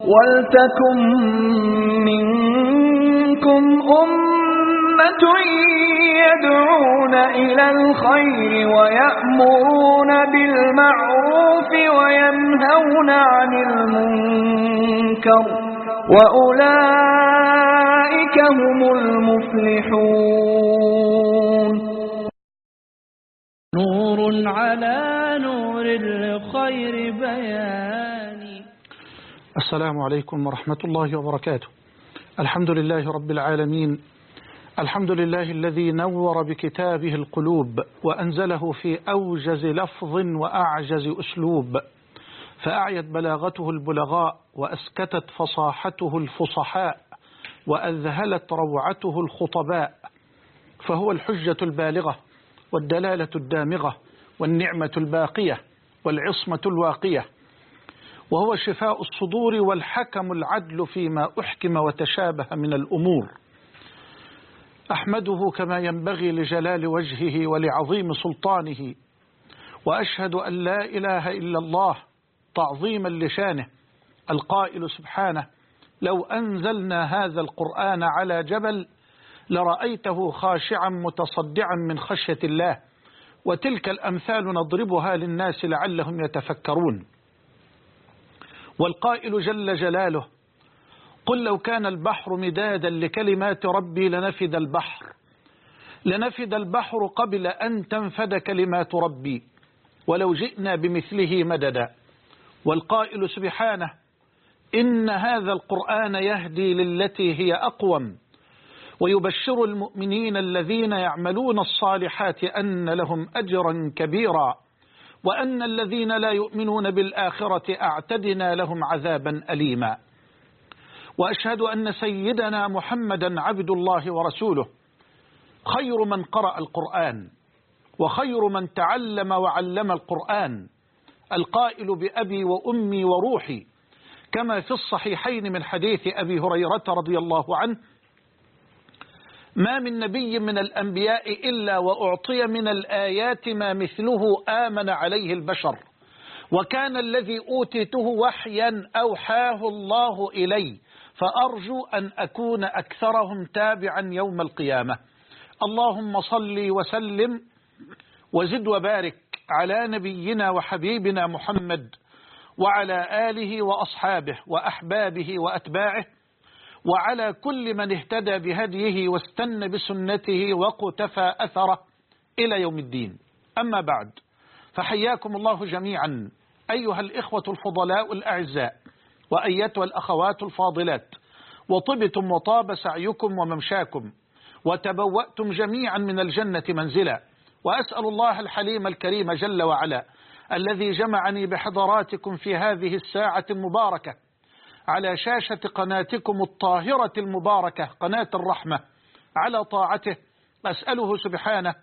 وَلْتَكُن مِّنكُمْ أُمَّةٌ يَدْعُونَ إِلَى الْخَيْرِ وَيَأْمُرُونَ بِالْمَعْرُوفِ وَيَنْهَوْنَ عَنِ الْمُنكَرِ وَأُولَئِكَ هُمُ الْمُفْلِحُونَ. نور على نور الخير بياني. السلام عليكم ورحمة الله وبركاته. الحمد لله رب العالمين، الحمد لله الذي نور بكتابه القلوب وأنزله في أوجز لفظ وأعجز أسلوب، فأعيت بلاغته البلغاء وأسكتت فصاحته الفصحاء وأذهلت روعته الخطباء، فهو الحجة البالغة والدلالة الدامغة والنعمة الباقية والعصمة الواقية، وهو شفاء الصدور والحكم العدل فيما أحكم وتشابه من الأمور. أحمده كما ينبغي لجلال وجهه ولعظيم سلطانه، وأشهد أن لا إله إلا الله تعظيما لشانه، القائل سبحانه: لو أنزلنا هذا القرآن على جبل لرأيته خاشعا متصدعا من خشية الله، وتلك الأمثال نضربها للناس لعلهم يتفكرون. والقائل جل جلاله: قل لو كان البحر مدادا لكلمات ربي لنفد البحر قبل أن تنفد كلمات ربي ولو جئنا بمثله مددا. والقائل سبحانه: إن هذا القرآن يهدي للتي هي أقوم ويبشر المؤمنين الذين يعملون الصالحات أن لهم أجرا كبيرا وأن الذين لا يؤمنون بالآخرة أعتدنا لهم عذابا أليما. وأشهد أن سيدنا محمدا عبد الله ورسوله، خير من قرأ القرآن وخير من تعلم وعلم القرآن، القائل بأبي وأمي وروحي، كما في الصحيحين من حديث أبي هريرة رضي الله عنه: ما من نبي من الأنبياء إلا وأعطي من الآيات ما مثله آمن عليه البشر، وكان الذي أوتيته وحيا أوحاه الله إلي، فأرجو أن أكون أكثرهم تابعا يوم القيامة. اللهم صل وسلم وزد وبارك على نبينا وحبيبنا محمد وعلى آله وأصحابه وأحبابه وأتباعه وعلى كل من اهتدى بهديه واستنى بسنته وقتفى أثره إلى يوم الدين. أما بعد، فحياكم الله جميعا أيها الإخوة الفضلاء الأعزاء وأيتها الأخوات الفاضلات، وطبتم وطاب سعيكم وممشاكم وتبوأتم جميعا من الجنة منزلا. وأسأل الله الحليم الكريم جل وعلا الذي جمعني بحضراتكم في هذه الساعة المباركة على شاشة قناتكم الطاهرة المباركة قناة الرحمة على طاعته، أسأله سبحانه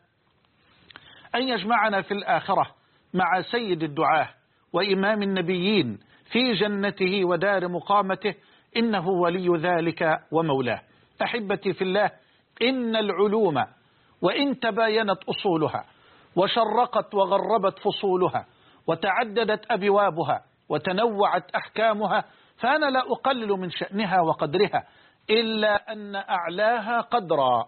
أن يجمعنا في الآخرة مع سيد الدعاة وإمام النبيين في جنته ودار مقامته، إنه ولي ذلك ومولاه. أحبتي في الله، إن العلوم وإن تباينت أصولها وشرقت وغربت فصولها وتعددت أبوابها وتنوعت أحكامها، فأنا لا أقلل من شأنها وقدرها، إلا أن أعلاها قدرا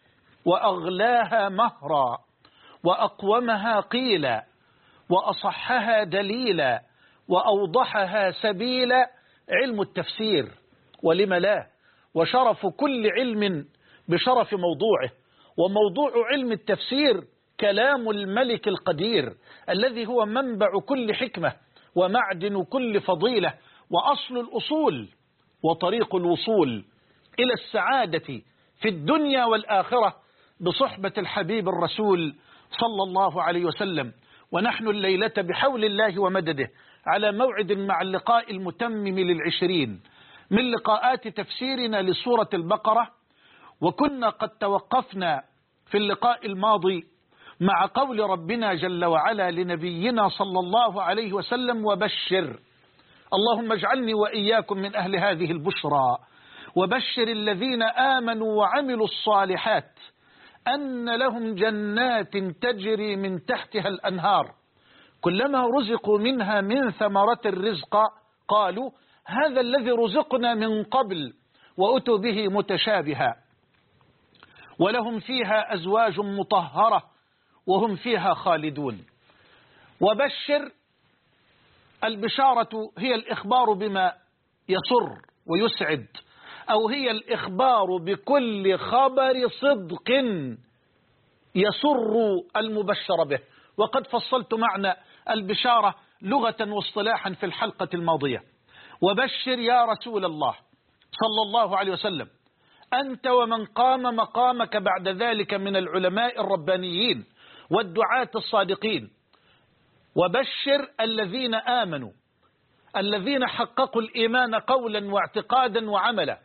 وأغلاها مهرا وأقومها قيلا وأصحها دليلا وأوضحها سبيلا علم التفسير، ولم لا، وشرف كل علم بشرف موضوعه. وموضوع علم التفسير كلام الملك القدير الذي هو منبع كل حكمة ومعدن كل فضيلة وأصل الأصول وطريق الوصول إلى السعادة في الدنيا والآخرة بصحبة الحبيب الرسول صلى الله عليه وسلم. ونحن الليلة بحول الله ومدده على موعد مع اللقاء المتمم للعشرين من لقاءات تفسيرنا لسورة البقرة، وكنا قد توقفنا في اللقاء الماضي مع قول ربنا جل وعلا لنبينا صلى الله عليه وسلم: وبشر. اللهم اجعلني وإياكم من أهل هذه البشرى. وبشر الذين آمنوا وعملوا الصالحات أن لهم جنات تجري من تحتها الأنهار كلما رزقوا منها من ثمرة الرزق قالوا هذا الذي رزقنا من قبل وأتوا به متشابها، ولهم فيها أزواج مطهرة وهم فيها خالدون. وبشر، البشارة هي الإخبار بما يسر ويسعد، أو هي الإخبار بكل خبر صدق يسر المبشر به. وقد فصلت معنى البشارة لغة واصطلاحا في الحلقة الماضية. وبشر يا رسول الله صلى الله عليه وسلم أنت ومن قام مقامك بعد ذلك من العلماء الربانيين والدعاة الصادقين. وبشر الذين آمنوا، الذين حققوا الإيمان قولا واعتقادا وعملا.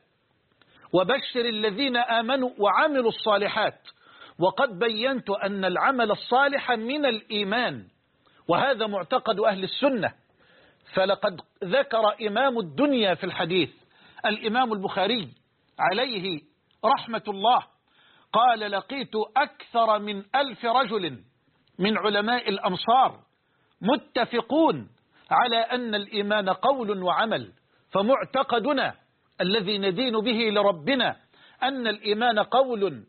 وبشر الذين آمنوا وعملوا الصالحات. وقد بينت أن العمل الصالح من الإيمان، وهذا معتقد أهل السنة. فلقد ذكر إمام الدنيا في الحديث الإمام البخاري عليه رحمة الله قال: لقيت أكثر من 1000 رجل من علماء الأمصار متفقون على أن الإيمان قول وعمل. فمعتقدنا الذي ندين به لربنا أن الإيمان قول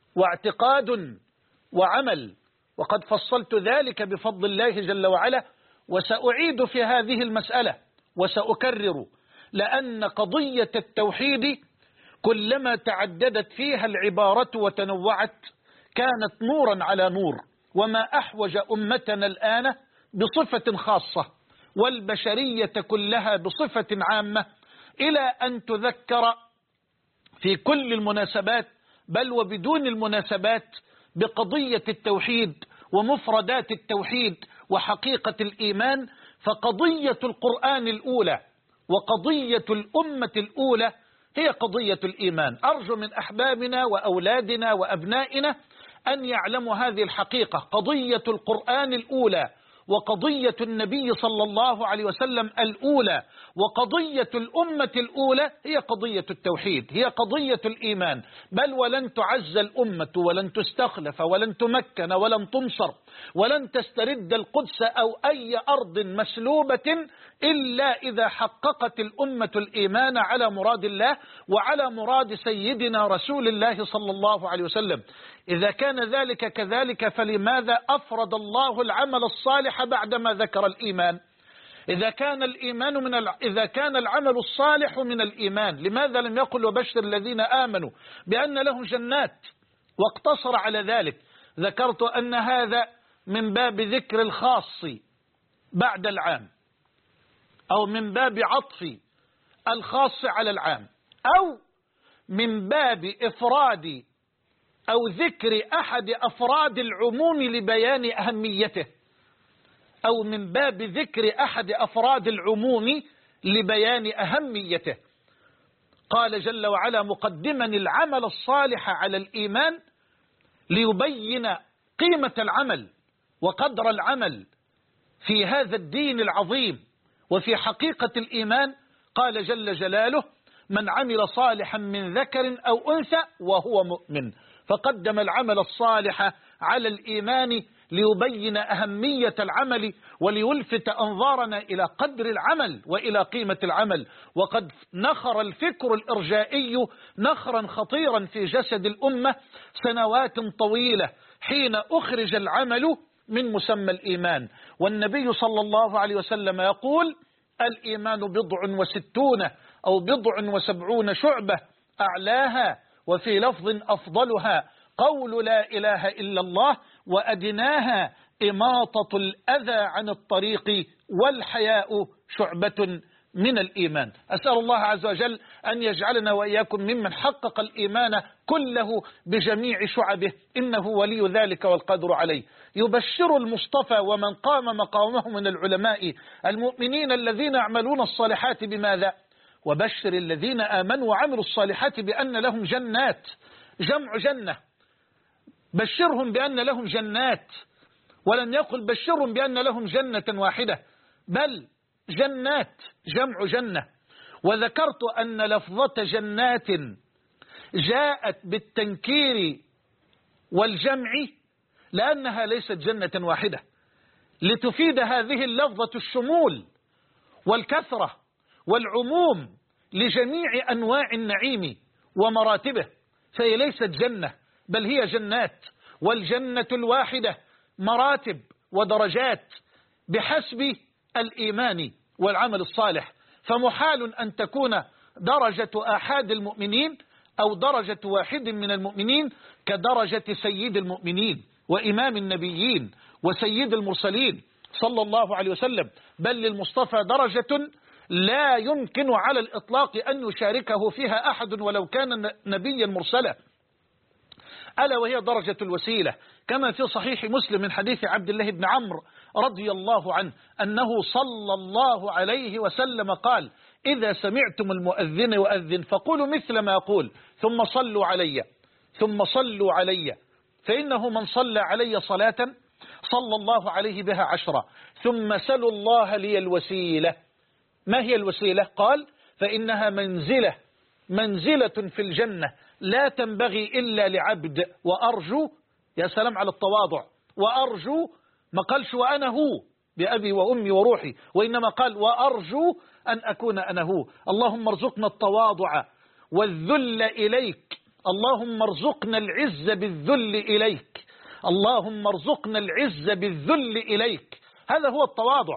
واعتقاد وعمل. وقد فصلت ذلك بفضل الله جل وعلا، وسأعيد في هذه المسألة وسأكرر، لأن قضية التوحيد كلما تعددت فيها العبارة وتنوعت كانت نورا على نور. وما أحوج أمتنا الآن بصفة خاصة والبشرية كلها بصفة عامة إلى أن تذكر في كل المناسبات بل وبدون المناسبات بقضية التوحيد ومفردات التوحيد وحقيقة الإيمان. فقضية القرآن الأولى وقضية الأمة الأولى هي قضية الإيمان. أرجو من أحبابنا وأولادنا وأبنائنا أن يعلموا هذه الحقيقة. قضية القرآن الأولى وقضية النبي صلى الله عليه وسلم الأولى وقضية الأمة الأولى هي قضية التوحيد، هي قضية الإيمان. بل ولن تعز الأمة ولن تستخلف ولن تمكن ولن تنصر ولن تسترد القدس أو أي أرض مسلوبة إلا إذا حققت الأمة الإيمان على مراد الله وعلى مراد سيدنا رسول الله صلى الله عليه وسلم. إذا كان ذلك كذلك فلماذا أفرد الله العمل الصالح بعدما ذكر الإيمان؟ إذا كان العمل الصالح من الإيمان، لماذا لم يقل وبشر الذين آمنوا بأن لهم جنات واقتصر على ذلك؟ ذكرت أن هذا من باب ذكر الخاص بعد العام، أو من باب عطف الخاص على العام، أو من باب إفراد أو ذكر أحد أفراد العموم لبيان أهميته، أو من باب ذكر أحد أفراد العموم لبيان أهميته. قال جل وعلا مقدما العمل الصالح على الإيمان ليبين قيمة العمل وقدر العمل في هذا الدين العظيم وفي حقيقة الإيمان. قال جل جلاله من عمل صالحا من ذكر أو أنثى وهو مؤمن. فقدم العمل الصالح على الإيمان ليبين أهمية العمل وليلفت أنظارنا إلى قدر العمل وإلى قيمة العمل. وقد نخر الفكر الإرجائي نخرا خطيرا في جسد الأمة سنوات طويلة حين أخرج العمل من مسمى الإيمان. والنبي صلى الله عليه وسلم يقول الإيمان 60 أو 70 شعبة أعلاها وفي لفظ أفضلها قول لا إله إلا الله وأدناها إماطة الأذى عن الطريق والحياء شعبة من الإيمان. أسأل الله عز وجل أن يجعلنا وإياكم ممن حقق الإيمان كله بجميع شعبه إنه ولي ذلك والقادر عليه. يبشر المصطفى ومن قام مقامه من العلماء المؤمنين الذين يعملون الصالحات بماذا؟ وبشر الذين آمنوا وعملوا الصالحات بأن لهم جنات، جمع جنة، بشرهم بأن لهم جنات، ولم يقل بشرهم بأن لهم جنة واحدة بل جنات جمع جنة. وذكرت أن لفظة جنات جاءت بالتنكير والجمع لأنها ليست جنة واحدة، لتفيد هذه اللفظة الشمول والكثرة والعموم لجميع أنواع النعيم ومراتبه، فهي ليست جنة بل هي جنات، والجنة الواحدة مراتب ودرجات بحسب الإيمان والعمل الصالح، فمحال أن تكون درجة آحاد المؤمنين أو درجة واحد من المؤمنين كدرجة سيد المؤمنين وإمام النبيين وسيد المرسلين صلى الله عليه وسلم، بل للمصطفى درجة لا يمكن على الإطلاق أن يشاركه فيها أحد ولو كان نبيا مرسلا، ألا وهي درجة الوسيلة، كما في صحيح مسلم من حديث عبد الله بن عمرو رضي الله عنه أنه صلى الله عليه وسلم قال: إذا سمعتم المؤذن يؤذن فقولوا مثل ما يقول ثم صلوا علي فإنه من صلى علي صلاة صلى الله عليه بها 10 ثم سلوا الله لي الوسيلة. ما هي الوسيلة؟ قال: فإنها منزلة في الجنة لا تنبغي إلا لعبد، وأرجو، يا سلام على التواضع، وأرجو، ما قالش وأنا هو بأبي وأمي وروحي، وإنما قال وأرجو أن أكون أنا هو. اللهم ارزقنا التواضع والذل إليك، اللهم ارزقنا العز بالذل إليك، اللهم ارزقنا العز بالذل إليك، هذا هو التواضع.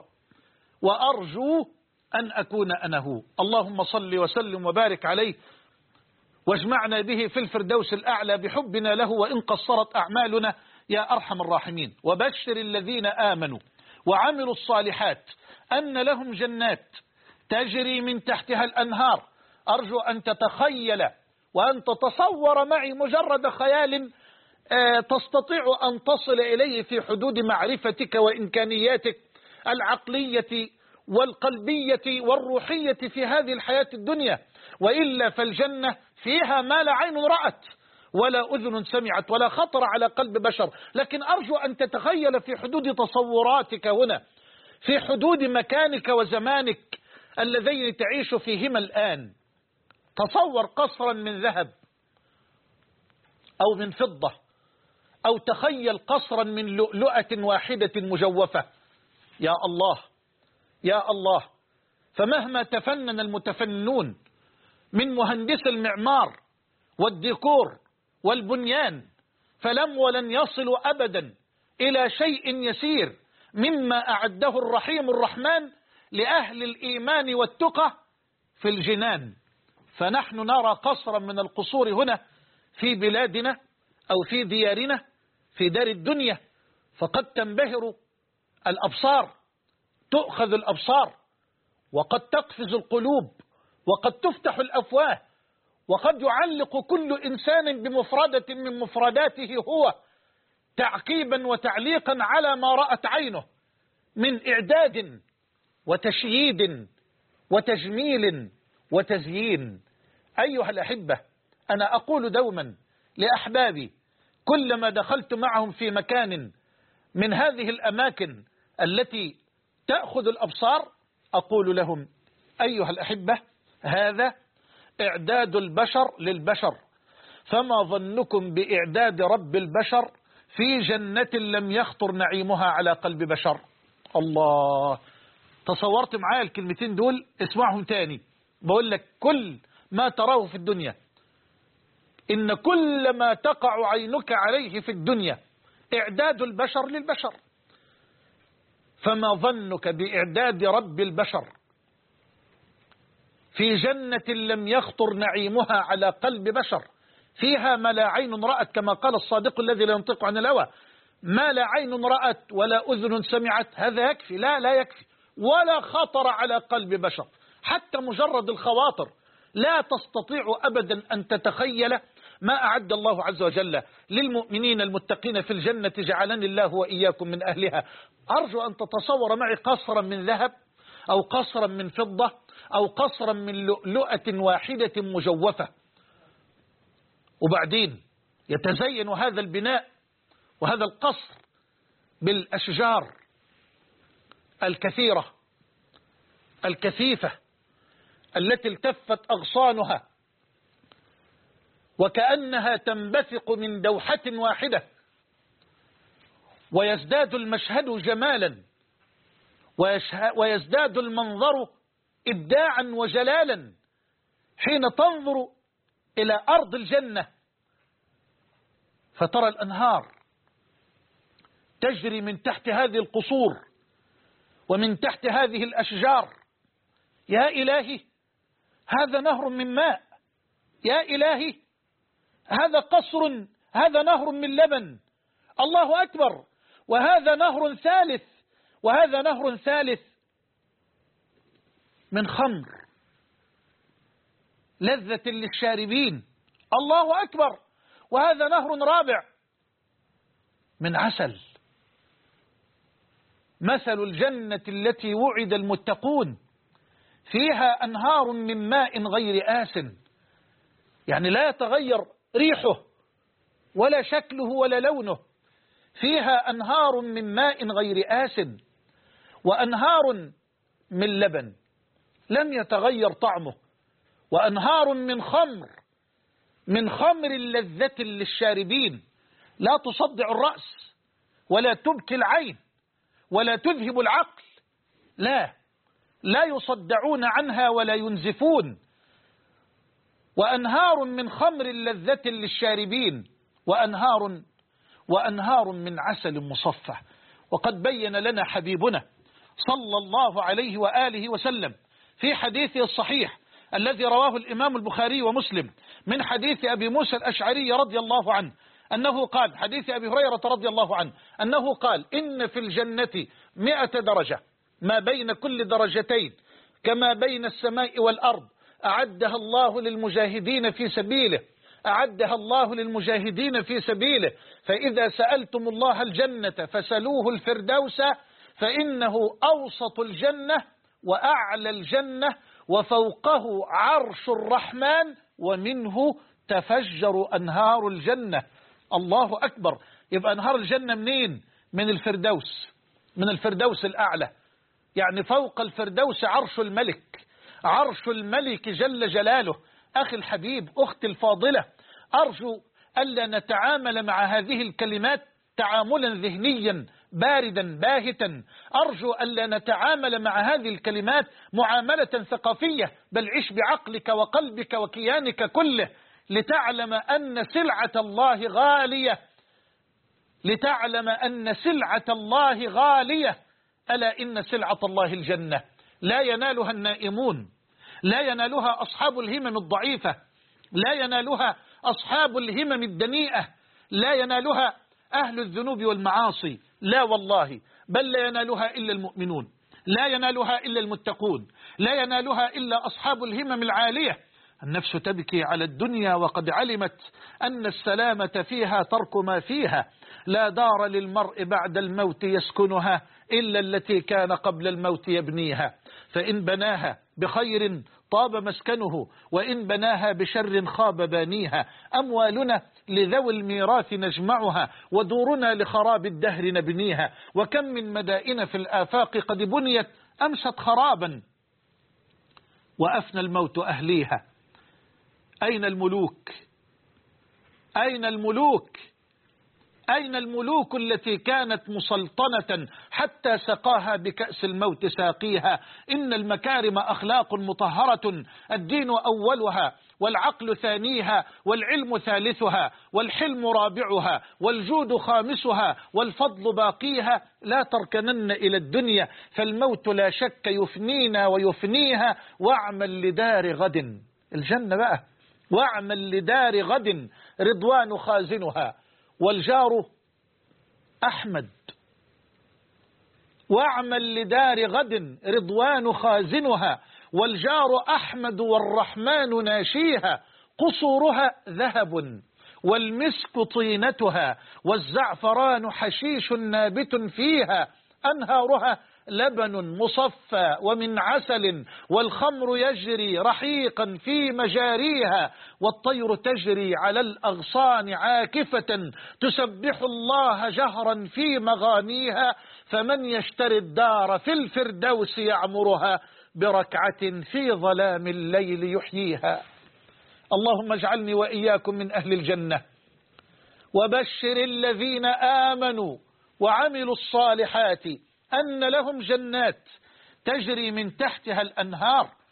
وأرجو أن أكون أنا هو. اللهم صل وسلم وبارك عليه واجمعنا به في الفردوس الأعلى بحبنا له وإن قصرت أعمالنا يا أرحم الراحمين. وبشر الذين آمنوا وعملوا الصالحات أن لهم جنات تجري من تحتها الأنهار. أرجو أن تتخيل وأن تتصور معي مجرد خيال تستطيع أن تصل إليه في حدود معرفتك وإمكانياتك العقلية والقلبية والروحية في هذه الحياة الدنيا، وإلا فالجنة فيها ما لا عين رأت ولا أذن سمعت ولا خطر على قلب بشر. لكن أرجو أن تتخيل في حدود تصوراتك هنا، في حدود مكانك وزمانك اللذين تعيش فيهما الآن. تصور قصرا من ذهب أو من فضة، أو تخيل قصرا من لؤلؤة واحدة مجوفة. يا الله يا الله، فمهما تفنن المتفننون من مهندس المعمار والديكور والبنيان فلم ولن يصلوا أبدا إلى شيء يسير مما أعده الرحيم الرحمن لأهل الإيمان والتقى في الجنان. فنحن نرى قصرا من القصور هنا في بلادنا أو في ديارنا في دار الدنيا، فقد تنبهر الأبصار، تؤخذ الأبصار، وقد تقفز القلوب، وقد تفتح الأفواه، وقد يعلق كل إنسان بمفردة من مفرداته هو تعقيبا وتعليقا على ما رأت عينه من إعداد وتشييد وتجميل وتزيين. أيها الأحبة، أنا أقول دوما لأحبابي كلما دخلت معهم في مكان من هذه الأماكن التي تأخذ الأبصار أقول لهم: أيها الأحبة، هذا إعداد البشر للبشر، فما ظنكم بإعداد رب البشر في جنة لم يخطر نعيمها على قلب بشر؟ الله، تصورت معايا الكلمتين دول؟ اسمعهم تاني. بقول لك كل ما تراه في الدنيا، إن كل ما تقع عينك عليه في الدنيا إعداد البشر للبشر، فما ظنك بإعداد رب البشر في جنة لم يخطر نعيمها على قلب بشر، فيها ما لا عين رأت، كما قال الصادق الذي لا ينطق عن الهوى: ما لا عين رأت ولا أذن سمعت. هذا يكفي؟ لا يكفي، ولا خطر على قلب بشر. حتى مجرد الخواطر لا تستطيع أبدا أن تتخيل ما أعد الله عز وجل للمؤمنين المتقين في الجنة، جعلني الله وإياكم من أهلها. أرجو أن تتصور معي قصرا من ذهب أو قصرا من فضة أو قصرا من لؤلؤة واحدة مجوفة، وبعدين يتزين هذا البناء وهذا القصر بالأشجار الكثيرة الكثيفة التي التفت أغصانها وكأنها تنبثق من دوحة واحدة، ويزداد المشهد جمالا ويزداد المنظر إبداعا وجلالا حين تنظر إلى أرض الجنة فترى الأنهار تجري من تحت هذه القصور ومن تحت هذه الأشجار. يا إلهي هذا نهر من ماء، يا إلهي هذا قصر، هذا نهر من لبن، الله أكبر. وهذا نهر ثالث، وهذا نهر ثالث من خمر لذة للشاربين، الله أكبر. وهذا نهر رابع من عسل. مثل الجنة التي وعد المتقون فيها أنهار من ماء غير آس، يعني لا يتغير ريحه ولا شكله ولا لونه. فيها أنهار من ماء غير آس وأنهار من لبن لم يتغير طعمه، وأنهار من خمر لذة للشاربين لا تصدع الرأس ولا تبكي العين ولا تذهب العقل، لا يصدعون عنها ولا ينزفون. وأنهار من خمر لذة للشاربين وأنهار من عسل مصفى. وقد بين لنا حبيبنا صلى الله عليه وآله وسلم في حديثه الصحيح الذي رواه الإمام البخاري ومسلم من حديث أبي موسى الأشعري رضي الله عنه أنه قال، حديث أبي هريرة رضي الله عنه أنه قال: إن في الجنة 100 درجة، ما بين كل درجتين كما بين السماء والأرض، أعدها الله للمجاهدين في سبيله، أعدها الله للمجاهدين في سبيله. فإذا سألتم الله الجنة فسلوه الفردوس، فإنه أوسط الجنة وأعلى الجنة وفوقه عرش الرحمن ومنه تفجر أنهار الجنة. الله أكبر. يبقى أنهار الجنة منين؟ من الفردوس، من الفردوس الأعلى، يعني فوق الفردوس عرش الملك، عرش الملك جل جلاله. أخي الحبيب، أختي الفاضلة، أرجو ألا نتعامل مع هذه الكلمات تعاملا ذهنيا باردا باهتا، أرجو ألا نتعامل مع هذه الكلمات معاملة ثقافية، بل عش بعقلك وقلبك وكيانك كله لتعلم أن سلعة الله غالية، لتعلم أن سلعة الله غالية. ألا إن سلعة الله الجنة لا ينالها النائمون، لا ينالها أصحاب الهمم الضعيفة، لا ينالها أصحاب الهمم الدنيئة، لا ينالها أهل الذنوب والمعاصي، لا والله، بل لا ينالها إلا المؤمنون، لا ينالها إلا المتقون، لا ينالها إلا أصحاب الهمم العالية. النفس تبكي على الدنيا وقد علمت أن السلامة فيها ترك ما فيها، لا دار للمرء بعد الموت يسكنها إلا التي كان قبل الموت يبنيها، فإن بناها بخير طاب مسكنه وإن بناها بشر خاب بانيها. أموالنا لذوي الميراث نجمعها ودورنا لخراب الدهر نبنيها، وكم من مدائن في الآفاق قد بنيت أمست خرابا وأفنى الموت أهليها. أين الملوك؟ أين الملوك؟ أين الملوك التي كانت مسلطنة حتى سقاها بكأس الموت ساقيها؟ إن المكارم أخلاق مطهرة، الدين أولها والعقل ثانيها والعلم ثالثها والحلم رابعها والجود خامسها والفضل باقيها. لا تركنن إلى الدنيا فالموت لا شك يفنينا ويفنيها، واعمل لدار غد، الجنة بقى، واعمل لدار غد رضوان خازنها والجار أحمد، واعمل لدار غد رضوان خازنها والجار أحمد والرحمن ناشيها. قصورها ذهب والمسك طينتها والزعفران حشيش نابت فيها، أنهارها لبن مصفى ومن عسل والخمر يجري رحيقا في مجاريها، والطير تجري على الأغصان عاكفة تسبح الله جهرا في مغانيها. فمن يشتري الدار في الفردوس يعمرها بركعة في ظلام الليل يحييها. اللهم اجعلني وإياكم من أهل الجنة، وبشر الذين آمنوا وعملوا الصالحات أن لهم جنات تجري من تحتها الأنهار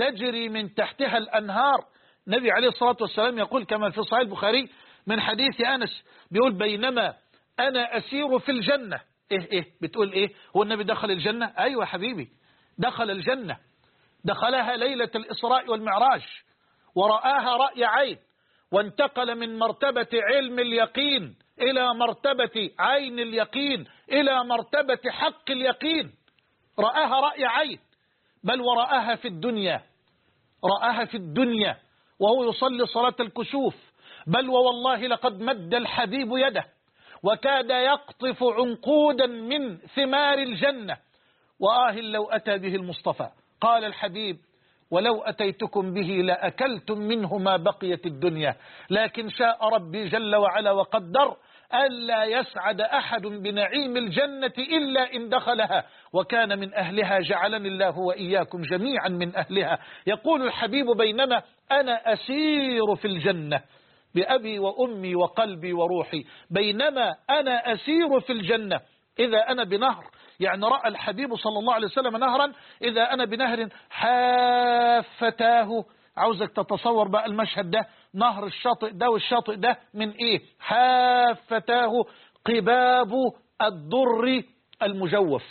تجري من تحتها الأنهار. النبي عليه الصلاة والسلام يقول كما في صحيح البخاري من حديث أنس، بيقول بينما أنا أسير في الجنة. إيه بتقول إيه؟ هو النبي دخل الجنة؟ أيوة حبيبي، دخل الجنة، دخلها ليلة الإسراء والمعراج ورآها رأي عين، وانتقل من مرتبة علم اليقين إلى مرتبة عين اليقين إلى مرتبة حق اليقين. رآها رأي عين، بل ورآها في الدنيا، رآها في الدنيا وهو يصلي صلاة الكسوف. بل ووالله لقد مد الحبيب يده وكاد يقطف عنقودا من ثمار الجنة، لو أتى به المصطفى. قال الحبيب ولو أتيتكم به لأكلتم منه ما بقيت الدنيا، لكن شاء ربي جل وعلا وقدر ألا يسعد أحد بنعيم الجنة إلا إن دخلها وكان من أهلها، جعلني الله وإياكم جميعا من أهلها. يقول الحبيب بينما أنا أسير في الجنة بأبي وأمي وقلبي وروحي، بينما أنا أسير في الجنة، إذا أنا بنهر، يعني رأى الحبيب صلى الله عليه وسلم نهرا، إذا أنا بنهر حافتاه. عاوزك تتصور بقى المشهد ده، نهر الشاطئ ده والشاطئ ده من إيه؟ حافتاه قباب الضر المجوف.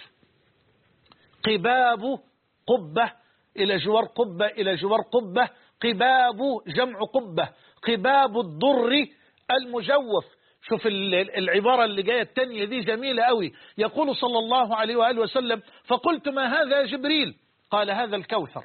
قباب قبة إلى جوار قبة إلى جوار قبة، قباب جمع قبة، قباب الضر المجوف. شوف العبارة اللي جاية التانية دي جميلة قوي. يقول صلى الله عليه وآله وسلم فقلت ما هذا يا جبريل؟ قال هذا الكوثر.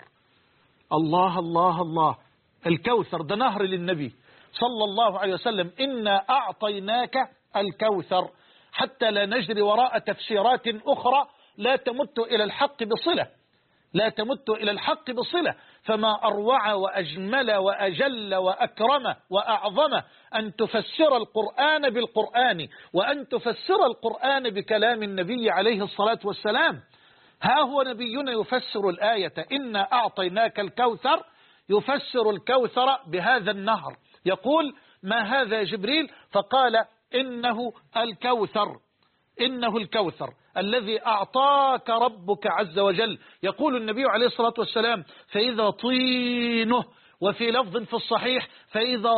الله الله الله، الكوثر ده نهر للنبي صلى الله عليه وسلم. إنا أعطيناك الكوثر، حتى لا نجري وراء تفسيرات أخرى لا تمت إلى الحق بصلة، لا تمت إلى الحق بصلة. فما أروع وأجمل وأجل وأكرم وأعظم أن تفسر القرآن بالقرآن، وأن تفسر القرآن بكلام النبي عليه الصلاة والسلام. ها هو نبينا يفسر الآية إنا أعطيناك الكوثر، يفسر الكوثر بهذا النهر. يقول ما هذا يا جبريل؟ فقال إنه الكوثر، إنه الكوثر الذي أعطاك ربك عز وجل. يقول النبي عليه الصلاة والسلام فإذا طينه، وفي لفظ في الصحيح فإذا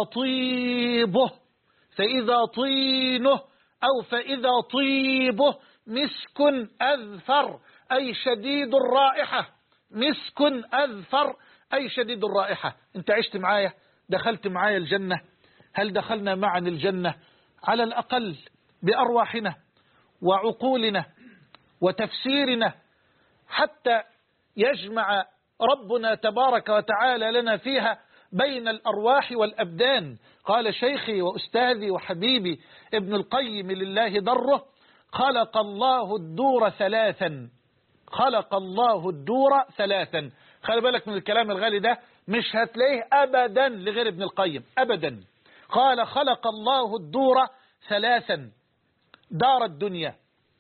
طيبه، فإذا طينه أو فإذا طيبه مسك أذفر أي شديد الرائحة، مسك أذفر أي شديد الرائحة. أنت عشت معايا، دخلت معايا الجنة، هل دخلنا معا الجنة على الأقل بأرواحنا وعقولنا وتفسيرنا، حتى يجمع ربنا تبارك وتعالى لنا فيها بين الأرواح والأبدان. قال شيخي وأستاذي وحبيبي ابن القيم لله دره خلق الله الدور ثلاثا، خلق الله الدور ثلاثا. خلي بالك من الكلام الغالي ده، مش هتلاقيه أبدا لغير ابن القيم أبدا. قال خلق الله الدور ثلاثا، دار الدنيا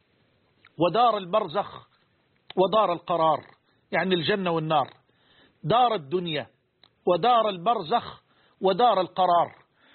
ودار البرزخ ودار القرار، يعني الجنة والنار. دار الدنيا ودار البرزخ ودار القرار.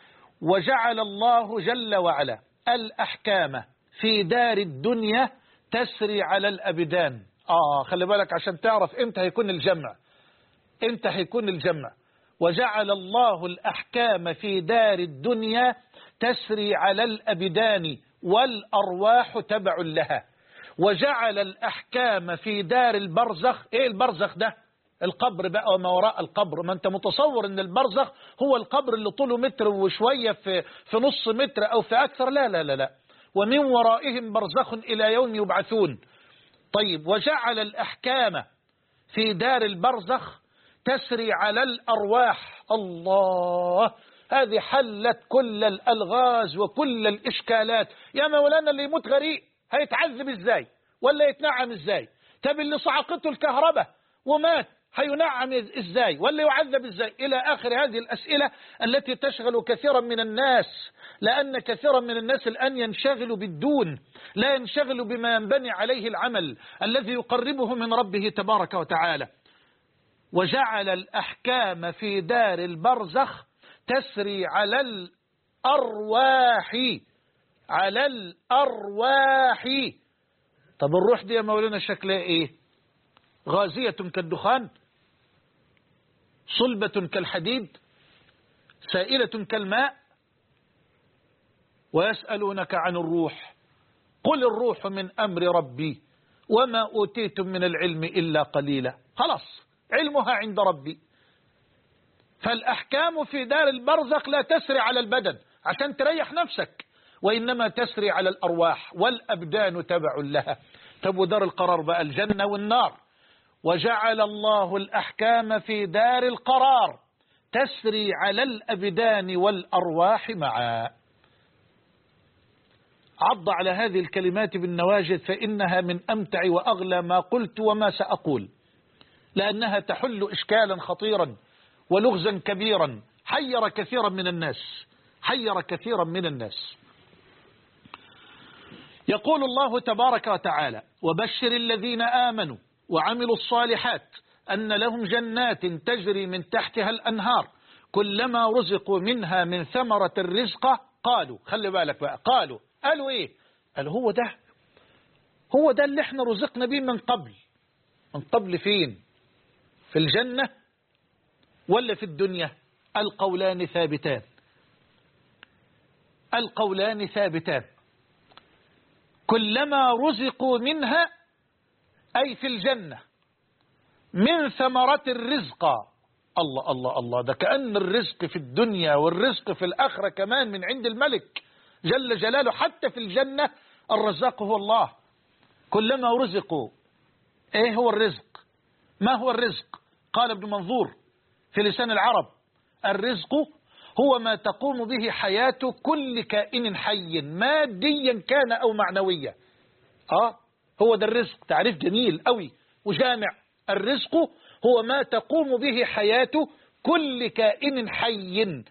وجعل الله جل وعلا الأحكام في دار الدنيا تسري على الأبدان. خلي بالك عشان تعرف امتى هيكون الجمع، امتى هيكون الجمع. وجعل الله الأحكام في دار الدنيا تسري على الأبدان والأرواح تبع لها. وجعل الأحكام في دار البرزخ. ايه البرزخ ده؟ القبر بقى وما وراء القبر. ما انت متصور ان البرزخ هو القبر اللي طوله متر وشوية في نص متر او في اكثر؟ لا لا لا لا، ومن ورائهم برزخ الى يوم يبعثون. طيب وجعل الأحكام في دار البرزخ تسري على الأرواح. الله، هذه حلت كل الألغاز وكل الإشكالات. يا مولانا اللي يموت غريق هيتعذب ازاي ولا يتنعم ازاي؟ طب اللي صعقته الكهرباء ومات هينعم ازاي ولا يعذب ازاي؟ إلى آخر هذه الأسئلة التي تشغل كثيرا من الناس، لأن كثيرا من الناس الآن ينشغل بالدون، لا ينشغل بما ينبني عليه العمل الذي يقربه من ربه تبارك وتعالى. وجعل الأحكام في دار البرزخ تسري على الأرواح، على الأرواح. طب الروح دي يا مولانا شكلها ايه؟ غازية كالدخان؟ صلبة كالحديد سائلة كالماء. ويسألونك عن الروح قل الروح من أمر ربي وما أوتيتم من العلم إلا قليلا. خلاص علمها عند ربي. فالأحكام في دار البرزخ لا تسري على البدن عشان تريح نفسك، وإنما تسري على الأرواح، والأبدان تبع لها. طب ودار القرار بقى الجنة والنار. وجعل الله الأحكام في دار القرار تسري على الأبدان والأرواح معا. عض على هذه الكلمات بالنواجذ فإنها من أمتع وأغلى ما قلت وما سأقول، لأنها تحل إشكالا خطيرا ولغزا كبيرا حير كثيرا من الناس. يقول الله تبارك وتعالى: وبشر الذين آمنوا وعملوا الصالحات أن لهم جنات تجري من تحتها الأنهار كلما رزقوا منها من ثمرة الرزق قالوا. خلي بالك بقى، قالوا إيه؟ قالوا هو ده اللي احنا رزقنا به من قبل. فين؟ في الجنة ولا في الدنيا؟ القولان ثابتان. كلما رزقوا منها أي في الجنة من ثمرة الرزق. الله الله الله، ده كأن الرزق في الدنيا والرزق في الآخرة كمان من عند الملك جل جلاله. حتى في الجنة الرزاق هو الله. كلما رزقوا. ايه هو الرزق؟ ما هو الرزق؟ قال ابن منظور في لسان العرب: الرزق هو ما تقوم به حياة كل كائن حي ماديا كان أو معنويا. هو ده الرزق. تعريف جميل قوي وجامع. الرزق هو ما تقوم به حياة كل كائن حي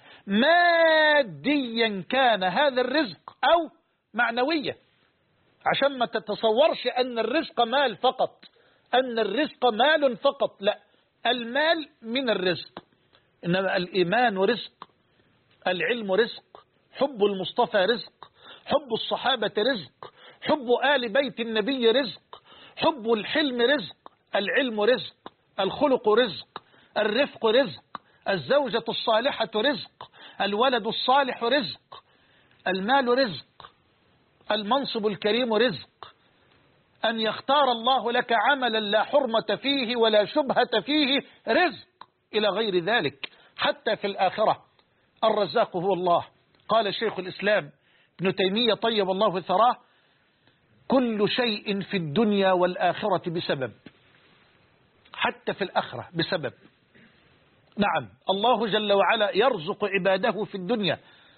ماديا كان هذا الرزق أو معنويا، عشان ما تتصورش أن الرزق مال فقط، أن الرزق مال فقط، لا، المال من الرزق، إنما الإيمان رزق، العلم رزق، حب المصطفى رزق، حب الصحابة رزق، حب آل بيت النبي رزق، حب الحلم رزق، العلم رزق، الخلق رزق، الرفق رزق، الزوجة الصالحة رزق، الولد الصالح رزق، المال رزق، المنصب الكريم رزق، أن يختار الله لك عملا لا حرمة فيه ولا شبهة فيه رزق، إلى غير ذلك. حتى في الآخرة الرزاق هو الله. قال شيخ الإسلام ابن تيمية طيب الله ثراه: كل شيء في الدنيا والآخرة بسبب، حتى في الآخرة بسبب. نعم، الله جل وعلا يرزق عباده في الدنيا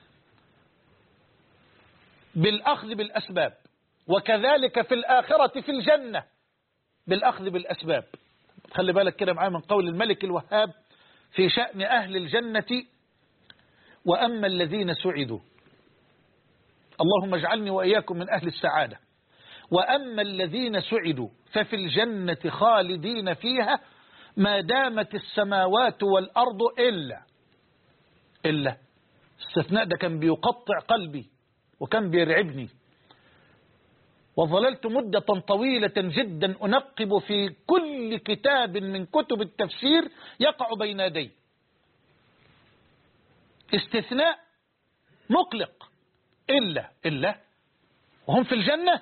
بالأخذ بالأسباب، وكذلك في الآخرة في الجنة بالأخذ بالأسباب. خلي بالك كده معايا من قول الملك الوهاب في شأن أهل الجنة: وأما الذين سعدوا، اللهم اجعلني وإياكم من أهل السعادة، وأما الذين سعدوا ففي الجنة خالدين فيها ما دامت السماوات والأرض إلا. استثناء ده كان بيقطع قلبي وكان بيرعبني، وظللت مدة طويلة جدا أنقب في كل كتاب من كتب التفسير يقع بين يدي. استثناء مقلق، إلا وهم في الجنة.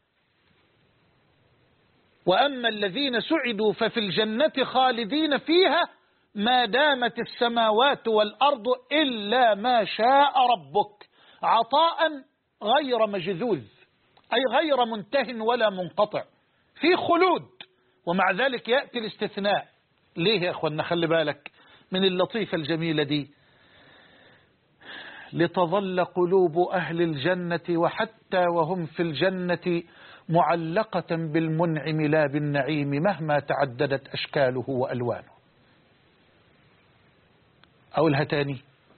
وأما الذين سعدوا ففي الجنة خالدين فيها ما دامت السماوات والأرض إلا ما شاء ربك، عطاء غير مجذوذ، أي غير منته ولا منقطع، في خلود. ومع ذلك يأتي الاستثناء. ليه يا أخوانا؟ خلي بالك من اللطيفة الجميلة دي: لتظل قلوب أهل الجنة وحتى وهم في الجنة معلقة بالمنعم لا بالنعيم مهما تعددت أشكاله وألوانه. أقولها تاني: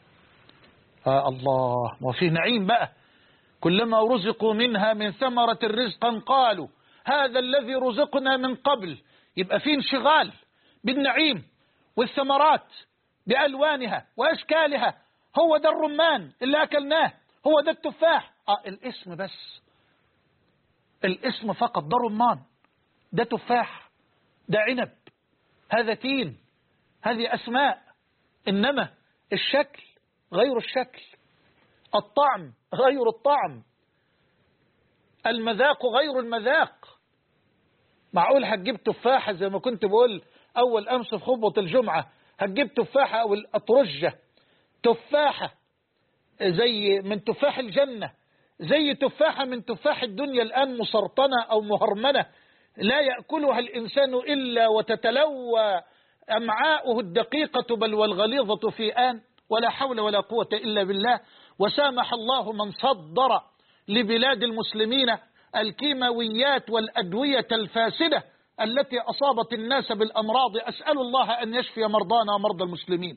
الله، وفي نعيم بقى. كلما رزقوا منها من ثمرة رزقا قالوا هذا الذي رزقنا من قبل. يبقى في انشغال بالنعيم والثمرات بألوانها وأشكالها. هو ده الرمان اللي أكلناه، هو ده التفاح. الاسم بس، الاسم فقط. ده رمان، ده تفاح، ده عنب، هذا تين، هذه أسماء. إنما الشكل غير الشكل، الطعم غير الطعم، المذاق غير المذاق. معقول هتجيب تفاحة زي ما كنت بقول أول أمس في خطبة الجمعة، هتجيب تفاحة أو الأطرجة تفاحة زي من تفاح الجنة، زي تفاحة من تفاح الدنيا الآن مسرطنة أو مهرمنة لا يأكلها الإنسان إلا وتتلوى أمعاؤه الدقيقة بل والغليظة في آن، ولا حول ولا قوة إلا بالله. وسامح الله من صدر لبلاد المسلمين الكيماويات والأدوية الفاسدة التي أصابت الناس بالأمراض. أسأل الله أن يشفي مرضانا ومرضى المسلمين.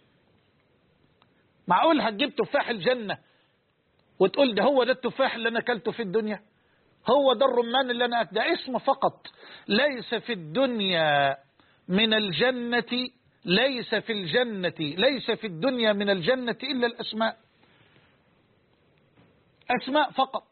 معقول هتجيب تفاح الجنة وتقول ده هو ده التفاح اللي أنا أكلته في الدنيا، هو ده الرمان اللي أنا أكله؟ ده اسم فقط. ليس في الدنيا من الجنة، ليس في الدنيا من الجنة إلا الأسماء، أسماء فقط.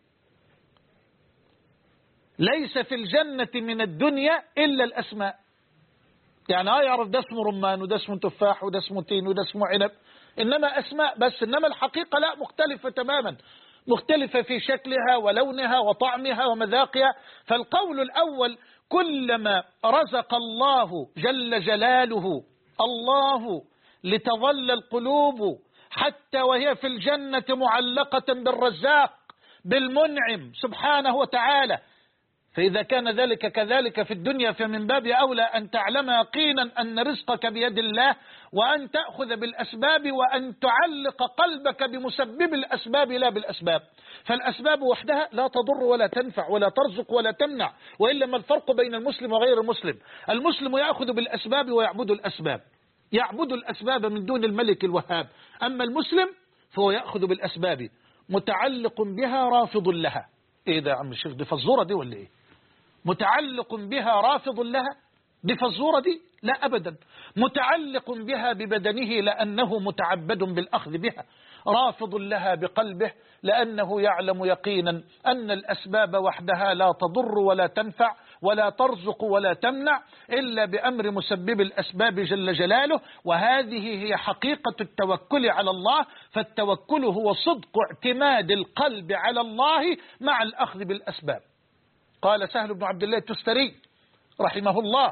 ليس في الجنة من الدنيا إلا الأسماء. يعني يعرف ده اسمه رمان وده اسمه تفاح وده اسمه تين وده اسمه عنب، إنما أسماء بس، إنما الحقيقة لا، مختلفة تماما، مختلفة في شكلها ولونها وطعمها ومذاقها. فالقول الأول كلما رزق الله جل جلاله الله لتظل القلوب حتى وهي في الجنة معلقة بالرزاق بالمنعم سبحانه وتعالى، فإذا كان ذلك كذلك في الدنيا فمن باب أولى أن تعلم يقينا أن رزقك بيد الله، وأن تأخذ بالأسباب، وأن تعلق قلبك بمسبب الأسباب لا بالأسباب. فالأسباب وحدها لا تضر ولا تنفع ولا ترزق ولا تمنع، وإلا ما الفرق بين المسلم وغير المسلم؟ المسلم يأخذ بالأسباب ويعبد الأسباب، يعبد الأسباب من دون الملك الوهاب. أما المسلم فهو يأخذ بالأسباب متعلق بها رافض لها. إيه ده يا عم الشيخ، دي فزورة دي ولا إيه؟ متعلق بها رافض لها، دي فزورة دي؟ لا أبدا. متعلق بها ببدنه لأنه متعبد بالأخذ بها، رافض لها بقلبه لأنه يعلم يقينا أن الأسباب وحدها لا تضر ولا تنفع ولا ترزق ولا تمنع إلا بأمر مسبب الأسباب جل جلاله. وهذه هي حقيقة التوكل على الله. فالتوكل هو صدق اعتماد القلب على الله مع الأخذ بالأسباب. قال سهل بن عبد الله التستري رحمه الله: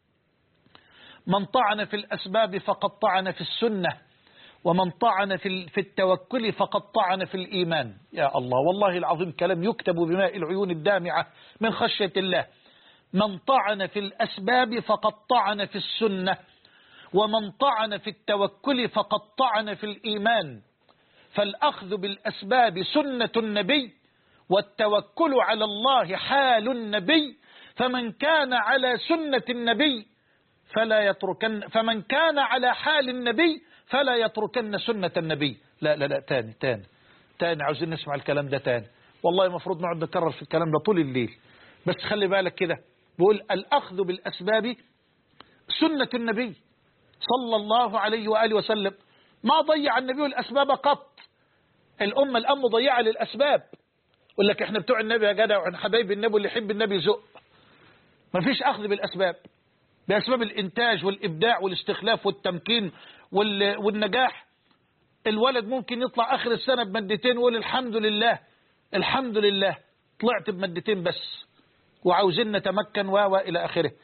من طعن في الأسباب فقد طعن في السنة، ومن طعن في التوكل فقد طعن في الإيمان. يا الله، والله العظيم كلام يكتب بماء العيون الدامعة من خشية الله. من طعن في الأسباب فقد طعن في السنة، ومن طعن في التوكل فقد طعن في الإيمان. فالأخذ بالأسباب سنة النبي، والتوكل على الله حال النبي. فمن كان على سنة النبي فلا يتركن، فمن كان على حال النبي فلا يتركن سنة النبي. لا لا لا، تاني عاوزين نسمع الكلام ده تاني. والله المفروض نقعد نكرر في الكلام ده طول الليل، بس خلي بالك كده. بقول الأخذ بالأسباب سنة النبي صلى الله عليه وآله وسلم. ما ضيع النبي الأسباب قط. الأمة الآن مضيعة للأسباب. يقول لك احنا بتوع النبي يا جدع، وعن حبايب النبي واللي يحب النبي زق. ما فيش أخذ بالأسباب، بأسباب الإنتاج والإبداع والاستخلاف والتمكين والنجاح. الولد ممكن يطلع آخر السنة بمادتين ويقول الحمد لله الحمد لله طلعت بمادتين بس وعاوزين نتمكن إلى آخره.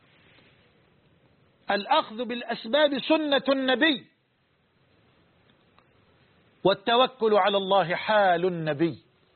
الأخذ بالأسباب سنة النبي، والتوكل على الله حال النبي.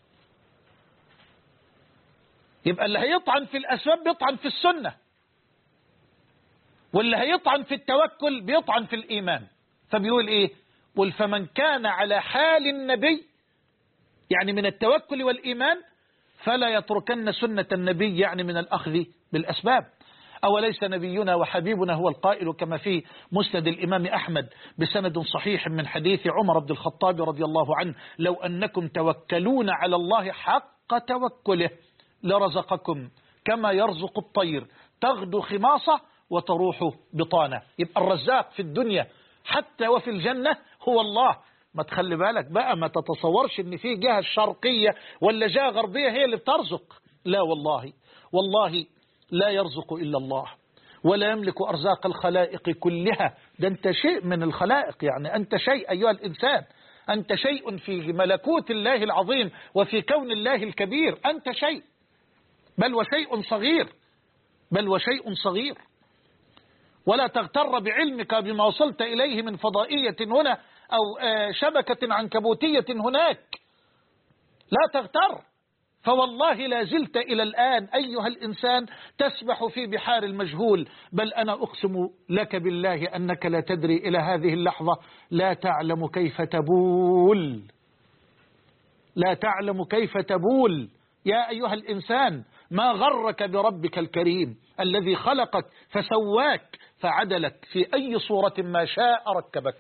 يبقى اللي هيطعن في الأسباب بيطعن في السنة، واللي هيطعن في التوكل بيطعن في الإيمان. فبيقول إيه؟ قل فمن كان على حال النبي، يعني من التوكل والإيمان، فلا يتركن سنة النبي، يعني من الأخذ بالأسباب. أوليس نبينا وحبيبنا هو القائل كما في مسند الإمام أحمد بسند صحيح من حديث عمر بن الخطاب رضي الله عنه: لو أنكم توكلون على الله حق توكله لرزقكم كما يرزق الطير تغدو خماصة وتروح بطانة. يبقى الرزاق في الدنيا حتى وفي الجنة هو الله. ما تخلي بالك بقى، ما تتصورش ان في جهة شرقية ولا جهة غربية هي اللي بترزق. لا والله، والله لا يرزق إلا الله، ولا يملك أرزاق الخلائق كلها. ده أنت شيء من الخلائق، يعني أنت شيء أيها الإنسان، أنت شيء في ملكوت الله العظيم وفي كون الله الكبير، أنت شيء، بل وشيء صغير، بل وشيء صغير. ولا تغتر بعلمك بما وصلت إليه من فضائية هنا أو شبكة عنكبوتية هناك، لا تغتر، فوالله لا زلت إلى الآن أيها الإنسان تسبح في بحار المجهول. بل أنا أقسم لك بالله أنك لا تدري إلى هذه اللحظة، لا تعلم كيف تبول، لا تعلم كيف تبول. يا أيها الإنسان ما غرك بربك الكريم الذي خلقك فسواك فعدلك في أي صورة ما شاء ركبك.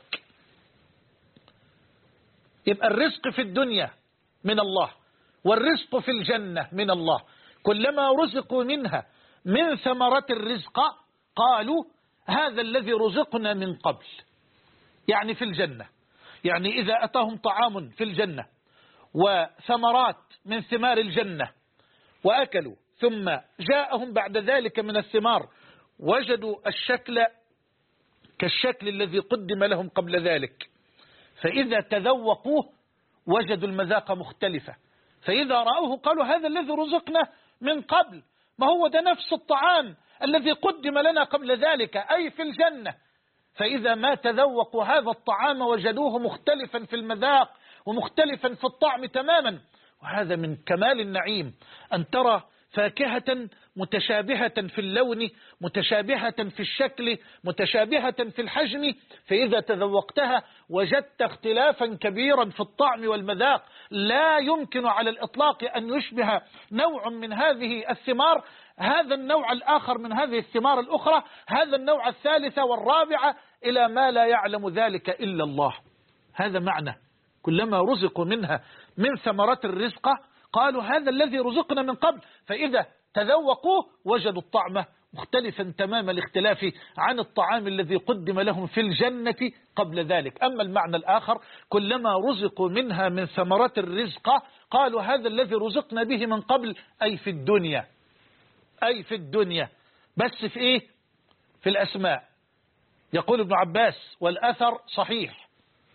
يبقى الرزق في الدنيا من الله، والرزق في الجنة من الله. كلما رزقوا منها من ثمرة الرزق قالوا هذا الذي رزقنا من قبل، يعني في الجنة. يعني إذا أتاهم طعام في الجنة وثمرات من ثمار الجنة وأكلوا، ثم جاءهم بعد ذلك من الثمار وجدوا الشكل كالشكل الذي قدم لهم قبل ذلك، فإذا تذوقوه وجدوا المذاق مختلفة، فإذا رأوه قالوا هذا الذي رزقنا من قبل، ما هو ده نفس الطعام الذي قدم لنا قبل ذلك أي في الجنة. فإذا ما تذوقوا هذا الطعام وجدوه مختلفا في المذاق ومختلفا في الطعم تماما. وهذا من كمال النعيم، أن ترى فاكهة متشابهة في اللون، متشابهة في الشكل، متشابهة في الحجم، فإذا تذوقتها وجدت اختلافا كبيرا في الطعم والمذاق لا يمكن على الإطلاق أن يشبه نوع من هذه الثمار هذا النوع الآخر من هذه الثمار الأخرى، هذا النوع الثالثة والرابعة، إلى ما لا يعلم ذلك إلا الله. هذا معنى كلما رزقوا منها من ثمرات الرزق قالوا هذا الذي رزقنا من قبل، فإذا تذوقوه وجدوا الطعم مختلفا تمام الاختلاف عن الطعام الذي قدم لهم في الجنة قبل ذلك. أما المعنى الآخر كلما رزقوا منها من ثمرات الرزق قالوا هذا الذي رزقنا به من قبل، أي في الدنيا، أي في الدنيا، بس في إيه؟ في الأسماء. يقول ابن عباس والأثر صحيح،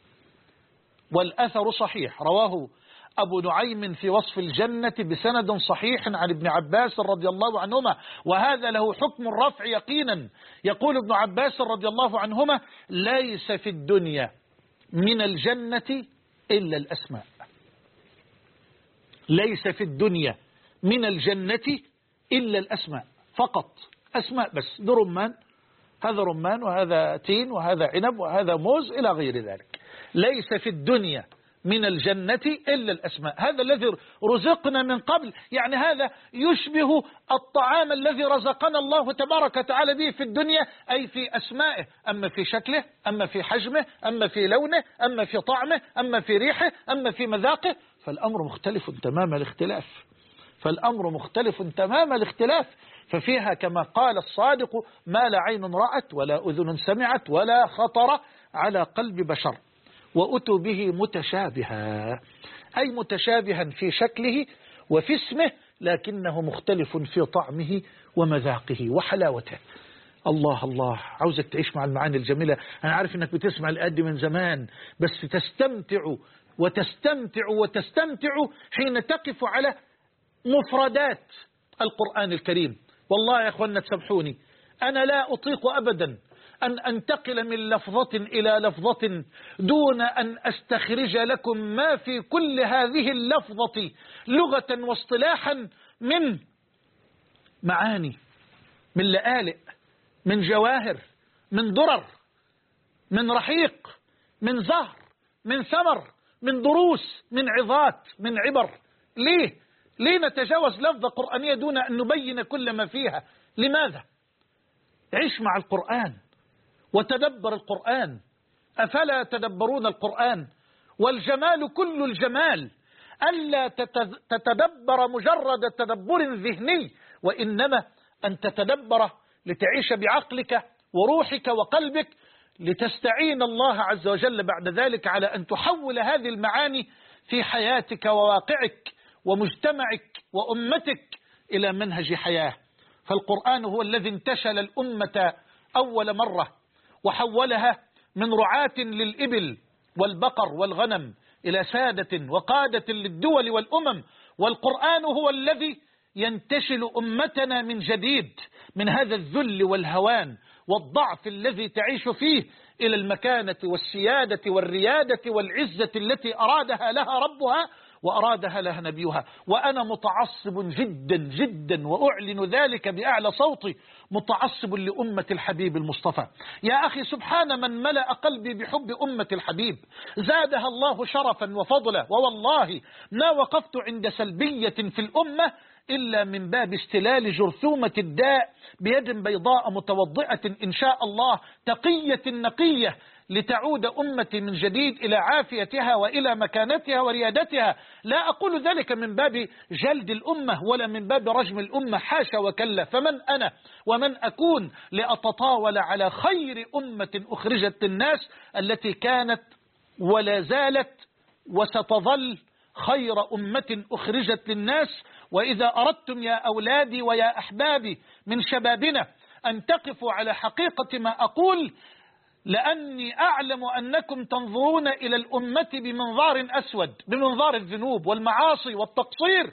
والأثر صحيح رواه أبو نعيم في وصف الجنة بسند صحيح عن ابن عباس رضي الله عنهما، وهذا له حكم الرفع يقينا. يقول ابن عباس رضي الله عنهما ليس في الدنيا من الجنة إلا الأسماء، ليس في الدنيا من الجنة إلا الأسماء، فقط أسماء بس. ده رمان، هذا رمان، وهذا تين، وهذا عنب، وهذا موز، إلى غير ذلك. ليس في الدنيا من الجنة إلا الأسماء، هذا الذي رزقنا من قبل، يعني هذا يشبه الطعام الذي رزقنا الله تبارك وتعالى به في الدنيا، أي في أسمائه، أما في شكله، أما في حجمه، أما في لونه، أما في طعمه، أما في ريحه، أما في مذاقه، فالأمر مختلف تمام الاختلاف، فالأمر مختلف تمام الاختلاف. ففيها كما قال الصادق ما لا عين رأت ولا أذن سمعت ولا خطر على قلب بشر، وأتوا به متشابها، أي متشابها في شكله وفي اسمه، لكنه مختلف في طعمه ومذاقه وحلاوته. الله الله، عاوزك تعيش مع المعاني الجميلة. أنا عارف أنك بتسمع الآد من زمان، بس تستمتع وتستمتع وتستمتع حين تقف على مفردات القرآن الكريم. والله يا أخوانا تسامحوني، أنا لا أطيق أبدا أن أنتقل من لفظة إلى لفظة دون أن أستخرج لكم ما في كل هذه اللفظة لغة واصطلاحا من معاني، من لآلئ، من جواهر، من درر، من رحيق، من زهر، من ثمر، من دروس، من عظات، من عبر. ليه نتجاوز لفظة قرآنية دون أن نبين كل ما فيها؟ لماذا؟ عيش مع القرآن وتدبر القرآن، أفلا تدبرون القرآن؟ والجمال كل الجمال ألا تتدبر مجرد تدبر ذهني، وإنما أن تتدبر لتعيش بعقلك وروحك وقلبك، لتستعين الله عز وجل بعد ذلك على أن تحول هذه المعاني في حياتك وواقعك ومجتمعك وأمتك إلى منهج حياة. فالقرآن هو الذي انتشل الأمة أول مرة وحولها من رعاة للإبل والبقر والغنم إلى سادة وقادة للدول والأمم. والقرآن هو الذي ينتشل أمتنا من جديد من هذا الذل والهوان والضعف الذي تعيش فيه إلى المكانة والسيادة والريادة والعزة التي أرادها لها ربها وأرادها لها نبيها. وأنا متعصب جدا جدا وأعلن ذلك بأعلى صوتي، متعصب لأمة الحبيب المصطفى. يا أخي سبحان من ملأ قلبي بحب أمة الحبيب، زادها الله شرفا وفضلا. ووالله ما وقفت عند سلبية في الأمة إلا من باب استلال جرثومة الداء بيد بيضاء متوضئة إن شاء الله تقية نقية، لتعود أمتي من جديد إلى عافيتها وإلى مكانتها وريادتها. لا أقول ذلك من باب جلد الأمة ولا من باب رجم الأمة، حاشا وكلا. فمن أنا ومن أكون لأتطاول على خير أمة أخرجت للناس التي كانت ولا زالت وستظل خير أمة أخرجت للناس. وإذا أردتم يا أولادي ويا أحبابي من شبابنا أن تقفوا على حقيقة ما أقول، لأني أعلم أنكم تنظرون إلى الأمة بمنظار أسود، بمنظار الذنوب والمعاصي والتقصير.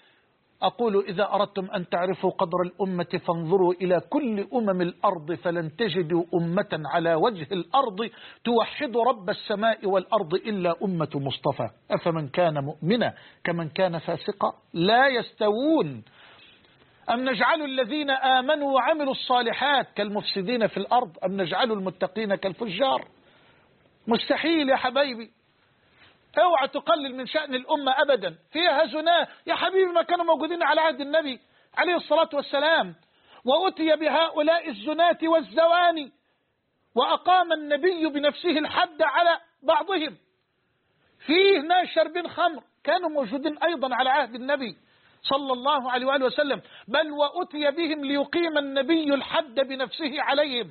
أقول إذا أردتم أن تعرفوا قدر الأمة فانظروا إلى كل أمم الأرض فلن تجدوا أمة على وجه الأرض توحد رب السماء والأرض إلا أمة مصطفى. أفمن كان مؤمنا كمن كان فاسقا لا يستوون. أم نجعل الذين آمنوا وعملوا الصالحات كالمفسدين في الأرض أم نجعل المتقين كالفجار؟ مستحيل يا حبايبي. اوعى تقلل من شأن الأمة أبدا. فيها زنا يا حبيبي ما كانوا موجودين على عهد النبي عليه الصلاة والسلام، وأتي بهؤلاء الزناة والزواني وأقام النبي بنفسه الحد على بعضهم. فيه ناس شاربين خمر كانوا موجودين أيضا على عهد النبي صلى الله عليه وآله وسلم، بل وأتي بهم ليقيم النبي الحد بنفسه عليهم.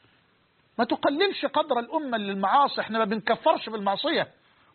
ما تقللش قدر الأمة للمعاصي، احنا ما بنكفرش بالمعصية.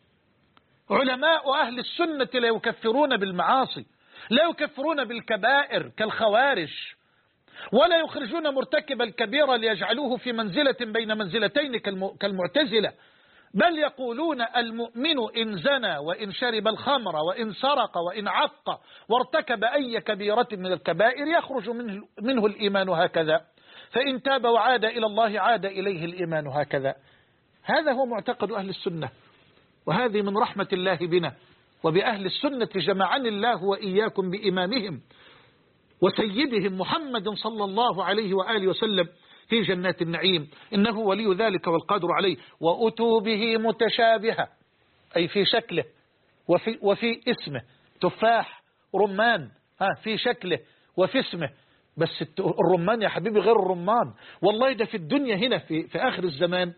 علماء أهل السنة لا يكفرون بالمعاصي، لا يكفرون بالكبائر كالخوارج، ولا يخرجون مرتكب الكبيرة ليجعلوه في منزلة بين منزلتين كالمعتزلة، بل يقولون المؤمن إن زنى وإن شرب الخمر وإن سرق وإن عق وارتكب أي كبيرة من الكبائر يخرج منه الإيمان هكذا، فإن تاب وعاد إلى الله عاد إليه الإيمان هكذا. هذا هو معتقد أهل السنة، وهذه من رحمة الله بنا وبأهل السنة جمعني الله وإياكم بإمامهم وسيدهم محمد صلى الله عليه وآله وسلم في جنات النعيم، إنه ولي ذلك والقادر عليه. وأتوا به متشابهة أي في شكله وفي اسمه، تفاح رمان في شكله وفي اسمه. بس الرمان يا حبيبي غير الرمان، والله ده في الدنيا هنا في آخر الزمان،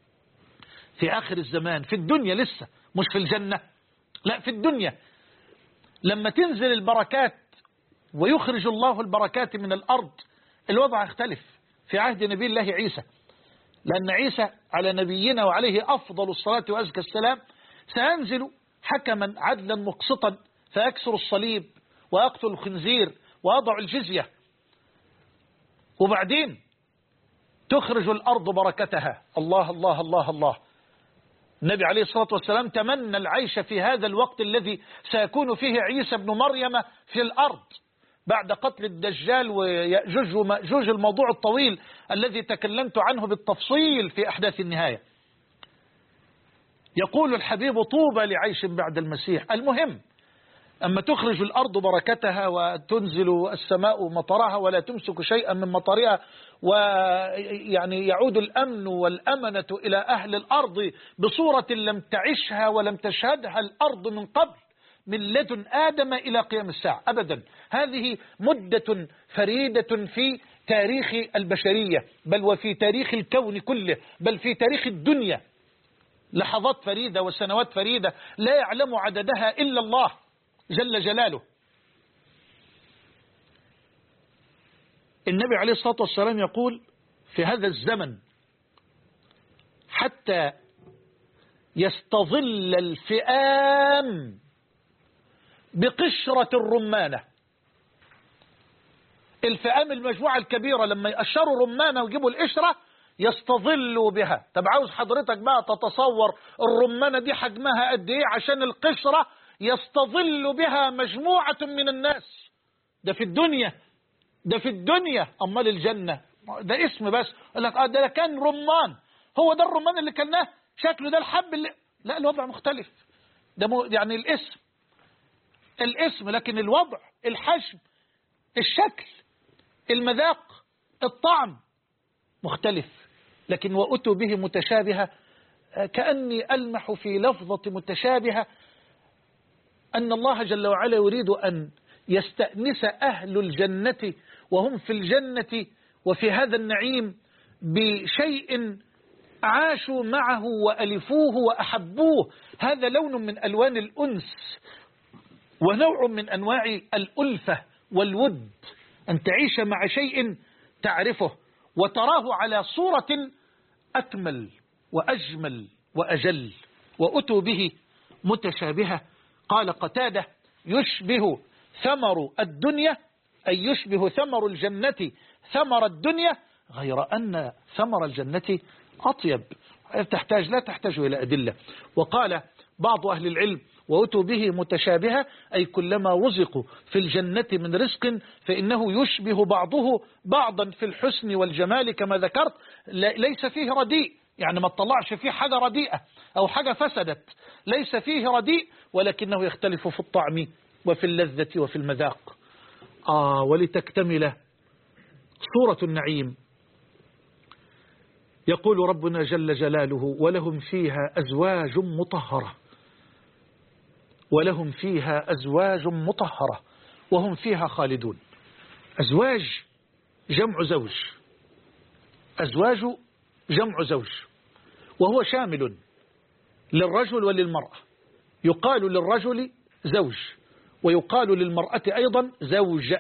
في آخر الزمان في الدنيا لسه مش في الجنة، لا في الدنيا لما تنزل البركات ويخرج الله البركات من الأرض الوضع يختلف. في عهد نبي الله عيسى، لأن عيسى على نبينا وعليه أفضل الصلاة وأزكى السلام سينزل حكما عدلا مقسطا فيكسر الصليب ويقتل الخنزير ويضع الجزية، وبعدين تخرج الأرض بركتها. الله الله الله الله. النبي عليه الصلاة والسلام تمنى العيش في هذا الوقت الذي سيكون فيه عيسى بن مريم في الأرض بعد قتل الدجال ويأجوج ومأجوج، الموضوع الطويل الذي تكلمت عنه بالتفصيل في أحداث النهاية. يقول الحبيب طوبى لعيش بعد المسيح. المهم أما تخرج الأرض بركتها وتنزل السماء مطرها ولا تمسك شيئا من مطرها، ويعني يعود الأمن والأمنة إلى أهل الأرض بصورة لم تعشها ولم تشهدها الأرض من قبل، من لدن آدم إلى قيام الساعة أبدا. هذه مدة فريدة في تاريخ البشرية، بل وفي تاريخ الكون كله، بل في تاريخ الدنيا. لحظات فريدة وسنوات فريدة لا يعلم عددها إلا الله جل جلاله. النبي عليه الصلاة والسلام يقول في هذا الزمن حتى يستظل الفئام بقشرة الرمانة. الفئام المجموعة الكبيرة لما يقشروا رمانة ويجيبوا القشرة يستظلوا بها. طب عاوز حضرتك بقى تتصور الرمانة دي حجمها قد ايه عشان القشرة يستظل بها مجموعة من الناس. ده في الدنيا، ده في الدنيا. أمال الجنة ده اسم بس. قال لك ده كان رمان، هو ده الرمان اللي كلناه شكله ده الحب اللي... لا، الوضع مختلف. ده يعني الاسم، لكن الوضع، الحجم، الشكل، المذاق، الطعم مختلف. لكن وأتوا به متشابهة، كأني ألمح في لفظة متشابهة أن الله جل وعلا يريد أن يستأنس أهل الجنة وهم في الجنة وفي هذا النعيم بشيء عاشوا معه وألفوه وأحبوه. هذا لون من ألوان الأنس ونوع من أنواع الألفة والود، أن تعيش مع شيء تعرفه وتراه على صورة أكمل وأجمل وأجل. وأتوا به متشابهة. قال قتادة يشبه ثمر الدنيا، أي يشبه ثمر الجنة ثمر الدنيا، غير أن ثمر الجنة أطيب. لا تحتاج إلى أدلة. وقال بعض أهل العلم وأتوا به متشابهة، أي كلما رزقوا في الجنة من رزق فإنه يشبه بعضه بعضا في الحسن والجمال كما ذكرت، ليس فيه رديء، يعني ما تطلعش فيه حاجة رديئة أو حاجة فسدت، ليس فيه رديء، ولكنه يختلف في الطعم وفي اللذة وفي المذاق. ولتكتمل صورة النعيم يقول ربنا جل جلاله ولهم فيها أزواج مطهرة، ولهم فيها أزواج مطهرة وهم فيها خالدون. أزواج جمع زوج، أزواج جمع زوج، وهو شامل للرجل وللمرأة. يقال للرجل زوج ويقال للمرأة أيضا زوج،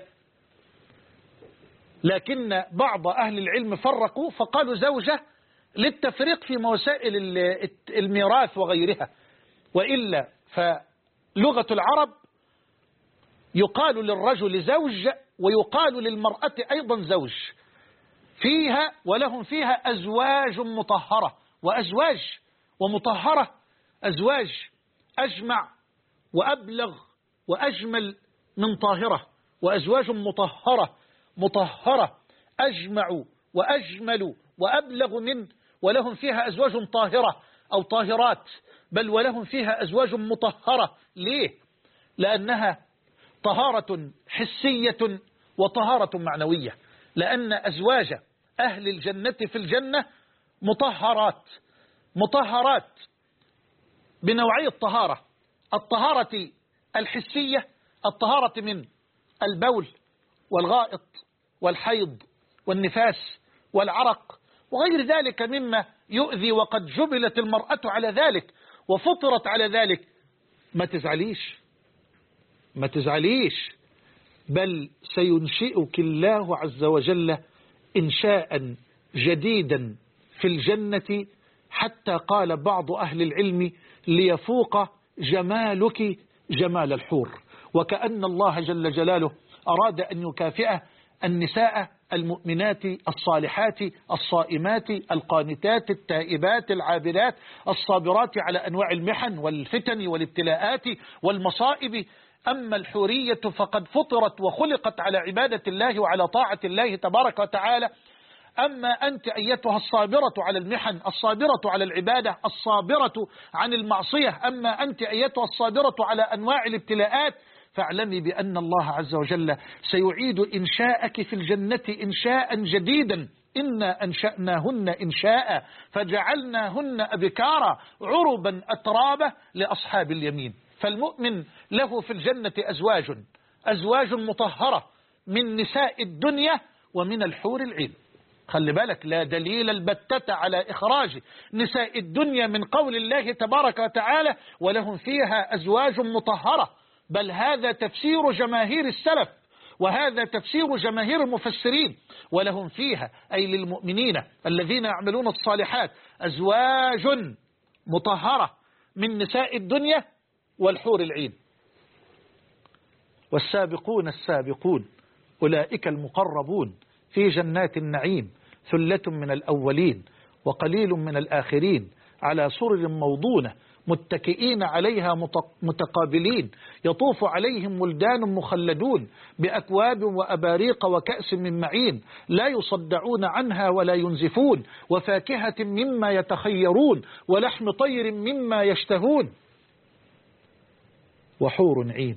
لكن بعض أهل العلم فرقوا فقالوا زوجة للتفريق في وسائل الميراث وغيرها، وإلا فلغة العرب يقال للرجل زوج ويقال للمرأة أيضا زوج. فيها ولهم فيها أزواج مطهرة، وأزواج ومطهرة، أزواج أجمع وأبلغ وأجمل من طاهرة، وأزواج مطهرة أجمع وأجمل وأبلغ من، ولهم فيها أزواج طاهرة أو طاهرات، بل ولهم فيها أزواج مطهرة. ليه؟ لأنها طهارة حسية وطهارة معنوية، لأن أزواج أهل الجنة في الجنة مطهرات بنوعي الطهارة: الطهارة الحسية، الطهارة من البول والغائط والحيض والنفاس والعرق وغير ذلك مما يؤذي، وقد جبلت المرأة على ذلك وفطرت على ذلك. ما تزعليش، بل سينشئك الله عز وجل إنشاء جديدا في الجنة، حتى قال بعض أهل العلم ليفوق جمالك جمال الحور. وكأن الله جل جلاله أراد أن يكافئ النساء المؤمنات الصالحات الصائمات القانتات التائبات العابدات الصابرات على أنواع المحن والفتن والابتلاءات والمصائب. أما الحورية فقد فطرت وخلقت على عبادة الله وعلى طاعة الله تبارك وتعالى. أما أنت أيتها الصابرة على المحن، الصابرة على العبادة، الصابرة عن المعصية، أما أنت أيتها الصابرة على أنواع الابتلاءات، فاعلمي بأن الله عز وجل سيعيد إنشاءك في الجنة إنشاء جديدا. إنا أنشأناهن إنشاء فجعلناهن أبكارا عربا أترابا لأصحاب اليمين. فالمؤمن له في الجنة أزواج مطهرة من نساء الدنيا ومن الحور العين. خلي بالك، لا دليل البتة على إخراج نساء الدنيا من قول الله تبارك وتعالى ولهم فيها أزواج مطهرة، بل هذا تفسير جماهير السلف وهذا تفسير جماهير المفسرين. ولهم فيها أي للمؤمنين الذين يعملون الصالحات أزواج مطهرة من نساء الدنيا والحور العين. والسابقون السابقون أولئك المقربون في جنات النعيم ثلة من الأولين وقليل من الآخرين على سرر موضونة متكئين عليها متقابلين يطوف عليهم ولدان مخلدون بأكواب وأباريق وكأس من معين لا يصدعون عنها ولا ينزفون وفاكهة مما يتخيرون ولحم طير مما يشتهون وحور عين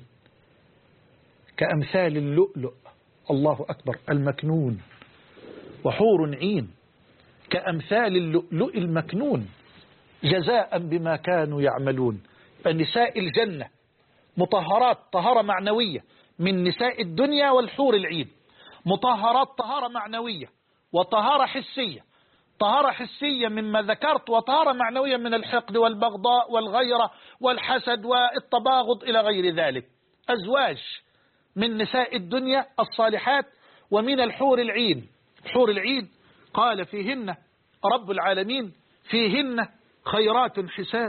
كأمثال اللؤلؤ الله أكبر المكنون وحور عين كأمثال اللؤلؤ المكنون جزاء بما كانوا يعملون. فنساء الجنة مطهرات طهارة معنوية من نساء الدنيا والحور العين، مطهرات طهارة معنوية وطهارة حسية، طهارة حسية مما ذكرت وطهارة معنوية من الحقد والبغضاء والغيرة والحسد والتباغض إلى غير ذلك. أزواج من نساء الدنيا الصالحات ومن الحور العين. الحور العين قال فيهن رب العالمين فيهن خيرات حسان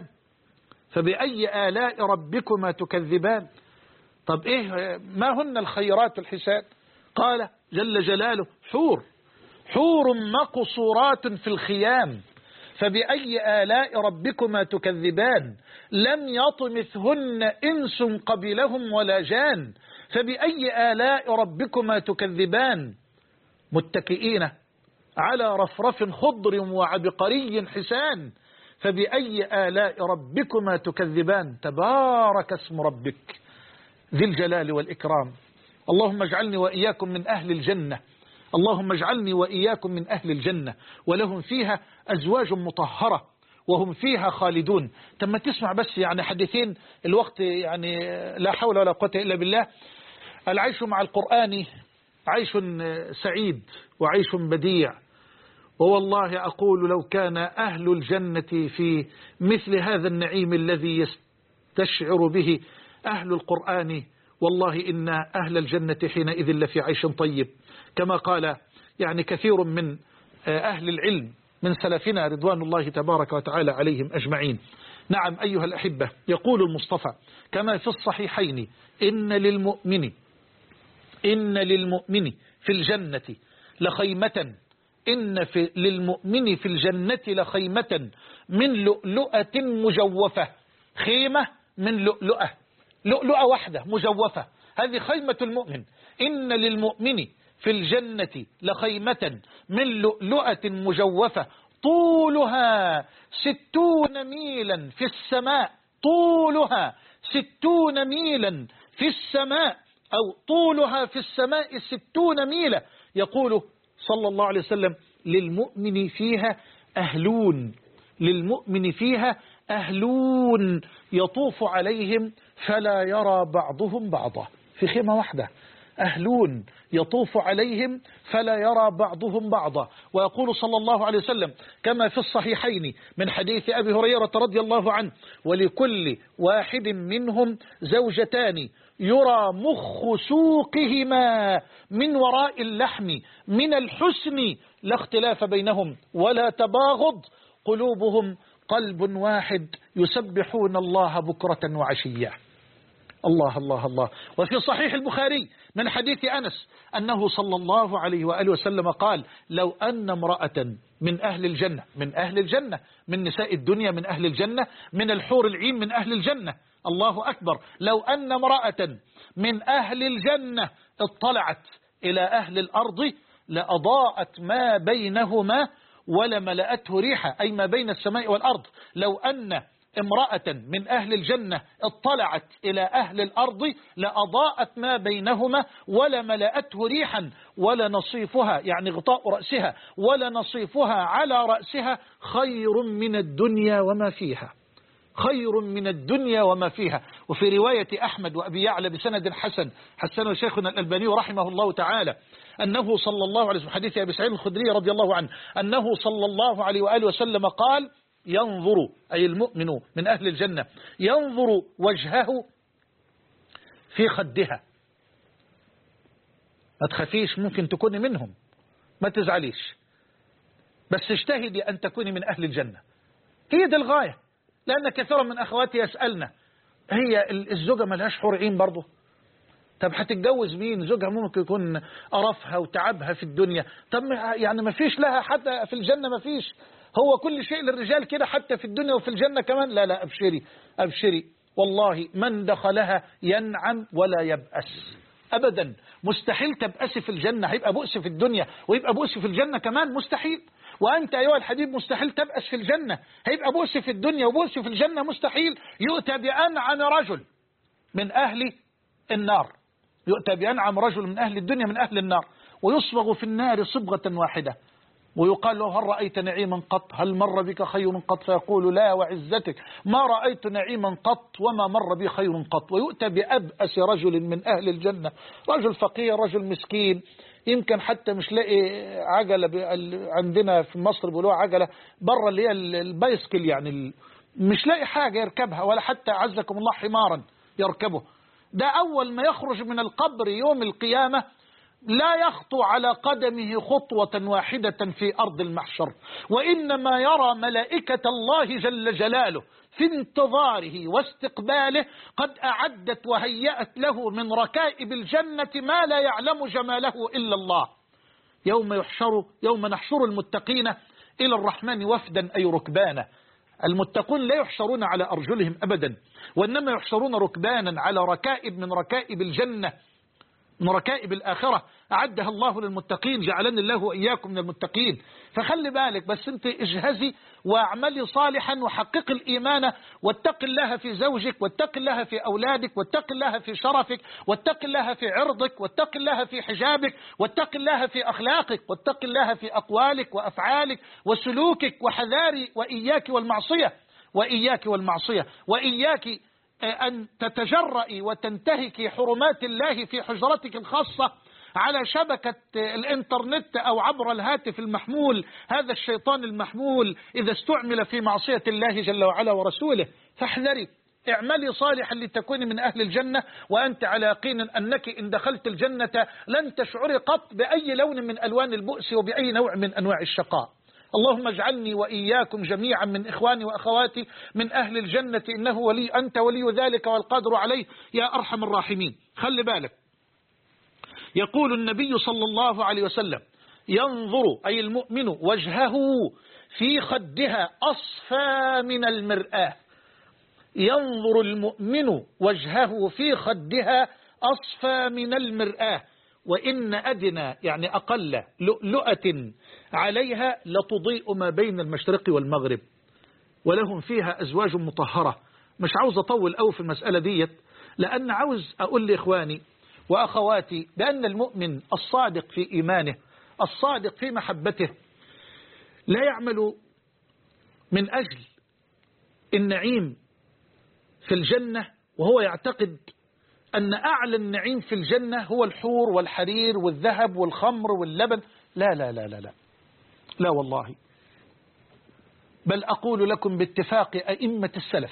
فبأي آلاء ربكما تكذبان. طب إيه ما هن الخيرات الحسان؟ قال جل جلاله حور مقصورات في الخيام فبأي آلاء ربكما تكذبان لم يطمثهن إنس قبلهم ولا جان فبأي آلاء ربكما تكذبان متكئين على رفرف خضر وعبقري حسان فبأي آلاء ربكما تكذبان تبارك اسم ربك ذي الجلال والإكرام. اللهم اجعلني وإياكم من أهل الجنة، اللهم اجعلني وإياكم من أهل الجنة ولهم فيها أزواج مطهرة وهم فيها خالدون. تم تسمع بس يعني حديثين الوقت يعني لا حول ولا قوة إلا بالله. العيش مع القرآن عيش سعيد وعيش بديع، ووالله أقول لو كان أهل الجنة في مثل هذا النعيم الذي يستشعر به أهل القرآن والله إن أهل الجنة حينئذ لفي عيش طيب، كما قال يعني كثير من أهل العلم من سلفنا رضوان الله تبارك وتعالى عليهم أجمعين. نعم أيها الأحبة، يقول المصطفى كما في الصحيحين إن للمؤمن في الجنة لخيمة للمؤمن في الجنة لخيمة من لؤلؤة مجوفة. خيمة من لؤلؤة واحدة مجوفة، هذه خيمة المؤمن. إن للمؤمن في الجنة لخيمة من لؤلؤة مجوفة طولها 60 ميلا في السماء، طولها 60 ميلا في السماء أو طولها في السماء 60 ميلا. يقول صلى الله عليه وسلم للمؤمن فيها أهلون، للمؤمن فيها أهلون يطوف عليهم فلا يرى بعضهم بعضا. في خيمة واحدة أهلون يطوف عليهم فلا يرى بعضهم بعضا. ويقول صلى الله عليه وسلم كما في الصحيحين من حديث أبي هريرة رضي الله عنه ولكل واحد منهم زوجتان يرى مخ سوقهما من وراء اللحم من الحسن لا اختلاف بينهم ولا تباغض قلوبهم قلب واحد يسبحون الله بكرة وعشية. الله الله الله. وفي صحيح البخاري من حديث أنس أنه صلى الله عليه وآله وسلم قال لو أن امرأة من أهل الجنة، من أهل الجنة، من نساء الدنيا من أهل الجنة، من الحور العين من أهل الجنة، الله أكبر، لو أن امرأة من أهل الجنة اطلعت إلى أهل الأرض لأضاءت ما بينهما ولملأته ريحة، أي ما بين السماء والأرض. لو أن امرأة من أهل الجنة اطلعت إلى أهل الأرض لأضاءت ما بينهما ولملأته ريحا ولنصيفها يعني غطاء رأسها ولنصيفها على رأسها خير من الدنيا وما فيها، خير من الدنيا وما فيها. وفي رواية أحمد وأبي يعلى بسند حسن حسنه شيخنا الألباني رحمه الله تعالى أنه صلى الله عليه وسلم حديث أبي سعيد الخدري رضي الله عنه أنه صلى الله عليه وآله وسلم قال ينظر أي المؤمن من أهل الجنة ينظر وجهه في خدها. ما تخافيش ممكن تكوني منهم، ما تزعليش، بس اجتهدي أن تكوني من أهل الجنة. هي دي الغاية. لأن كثيرا من أخواتي يسألنا هي الزوجة ملهاش حور عين برضه؟ طب هتتجوز مين؟ زوجها ممكن يكون قرفها وتعبها في الدنيا. طب يعني ما فيش لها حتى في الجنة؟ ما فيش. هو كل شيء للرجال كده حتى في الدنيا وفي الجنة كمان؟ لا لا، أبشري أبشري، والله من دخلها ينعم ولا يبأس أبدا. مستحيل تبأس في الجنة. هيبقى بؤس في الدنيا ويبقى بؤس في الجنة كمان، مستحيل. وأنت أيها الحبيب مستحيل تبأس في الجنة، هيبقى بؤس في الدنيا وبؤس في الجنة، مستحيل. يؤتى بأنعم رجل من أهل النار، يؤتى بأنعم رجل من أهل الدنيا من أهل النار، ويصبغ في النار صبغة واحدة، ويقال له هل رأيت نعيما قط؟ هل مر بك خير قط؟ فيقول لا وعزتك ما رأيت نعيما قط وما مر بي خير قط. ويؤتى بأبأس رجل من أهل الجنة، رجل فقير، رجل مسكين، يمكن حتى مش لاقي عجلة. عندنا في مصر بيقولوها عجلة بره، اللي هي البايسكل، يعني مش لاقي حاجة يركبها، ولا حتى عزكم الله حمارا يركبه. ده أول ما يخرج من القبر يوم القيامة لا يخطو على قدمه خطوة واحدة في أرض المحشر، وإنما يرى ملائكة الله جل جلاله في انتظاره واستقباله، قد أعدت وهيأت له من ركائب الجنة ما لا يعلم جماله إلا الله. يوم نحشر المتقين إلى الرحمن وفدا، أي ركبانا. المتقون لا يحشرون على أرجلهم أبدا، وإنما يحشرون ركبانا على ركائب من ركائب الجنة، من ركائب الآخرة أعدها الله للمتقين، جعلني الله وإياكم من المتقين. فخلي بالك بس أنت اجهزي واعملي صالحا وحقق الإيمان، واتق الله في زوجك، واتق الله في أولادك، واتق الله في شرفك، واتق الله في عرضك، واتق الله في حجابك، واتق الله في أخلاقك، واتق الله في أقوالك وأفعالك وسلوكك، وحذاري وإياك والمعصية، وإياك والمعصية، وإياك أن تتجرئي وتنتهكي حرمات الله في حجرتك الخاصة على شبكة الإنترنت أو عبر الهاتف المحمول. هذا الشيطان المحمول إذا استعمل في معصية الله جل وعلا ورسوله. فاحذري، اعملي صالحا لتكوني من أهل الجنة، وأنت على يقين أنك إن دخلت الجنة لن تشعري قط بأي لون من ألوان البؤس وبأي نوع من أنواع الشقاء. اللهم اجعلني وإياكم جميعا من إخواني وأخواتي من أهل الجنة، إنه أنت ولي ذلك والقادر عليه يا أرحم الراحمين. خلي بالك، يقول النبي صلى الله عليه وسلم: ينظر أي المؤمن وجهه في خدها أصفى من المرآة. ينظر المؤمن وجهه في خدها أصفى من المرآة، وإن أدنى يعني أقل لؤلؤة عليها لتضيء ما بين المشرق والمغرب، ولهم فيها أزواج مطهرة. مش عاوز أطول أوي في المسألة ديت، لأن عاوز أقول لإخواني وأخواتي بأن المؤمن الصادق في إيمانه، الصادق في محبته، لا يعمل من أجل النعيم في الجنة وهو يعتقد أن أعلى النعيم في الجنة هو الحور والحرير والذهب والخمر واللبن. لا لا لا لا لا لا والله، بل أقول لكم باتفاق أئمة السلف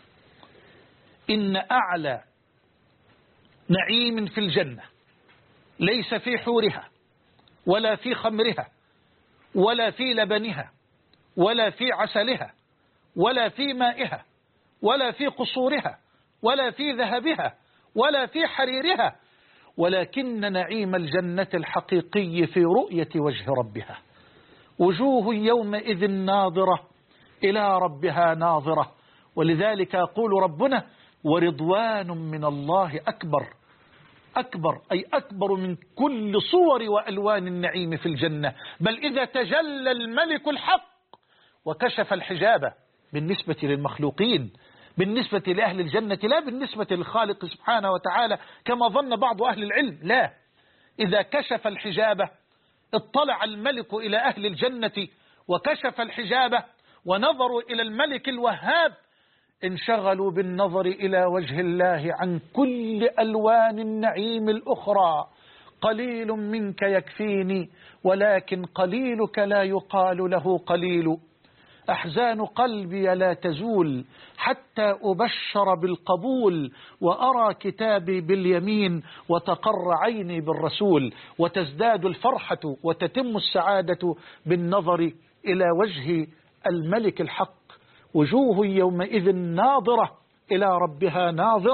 إن أعلى نعيم في الجنة ليس في حورها ولا في خمرها ولا في لبنها ولا في عسلها ولا في مائها ولا في قصورها ولا في ذهبها ولا في حريرها، ولكن نعيم الجنة الحقيقي في رؤية وجه ربها. وجوه يومئذ ناظرة إلى ربها ناظرة، ولذلك يقول ربنا: ورضوان من الله أكبر. أكبر أي أكبر من كل صور وألوان النعيم في الجنة. بل إذا تجلى الملك الحق وكشف الحجاب بالنسبة للمخلوقين، بالنسبة لأهل الجنة، لا بالنسبة للخالق سبحانه وتعالى كما ظن بعض أهل العلم، لا، إذا كشف الحجاب اطلع الملك إلى أهل الجنة وكشف الحجاب ونظروا إلى الملك الوهاب، انشغلوا بالنظر إلى وجه الله عن كل ألوان النعيم الأخرى. قليل منك يكفيني ولكن قليلك لا يقال له قليل. أحزان قلبي لا تزول حتى أبشر بالقبول، وأرى كتابي باليمين وتقر عيني بالرسول، وتزداد الفرحة وتتم السعادة بالنظر إلى وجه الملك الحق. وجوه يومئذ ناظرة إلى ربها ناظرة.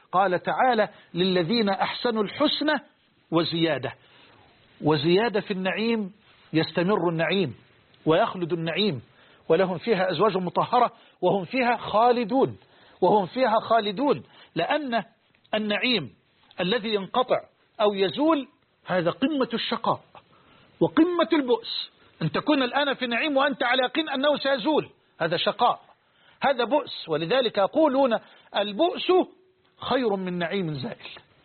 قال تعالى للذين أحسنوا الحسنى وزيادة. وزيادة في النعيم، يستمر النعيم ويخلد النعيم، ولهم فيها أزواج مطهرة وهم فيها خالدون، وهم فيها خالدون. لأن النعيم الذي ينقطع أو يزول هذا قمة الشقاء وقمة البؤس. أن تكون الآن في نعيم وأنت على يقين أنه سيزول، هذا شقاء، هذا بؤس. ولذلك يقولون البؤس خير من نعيم زائل،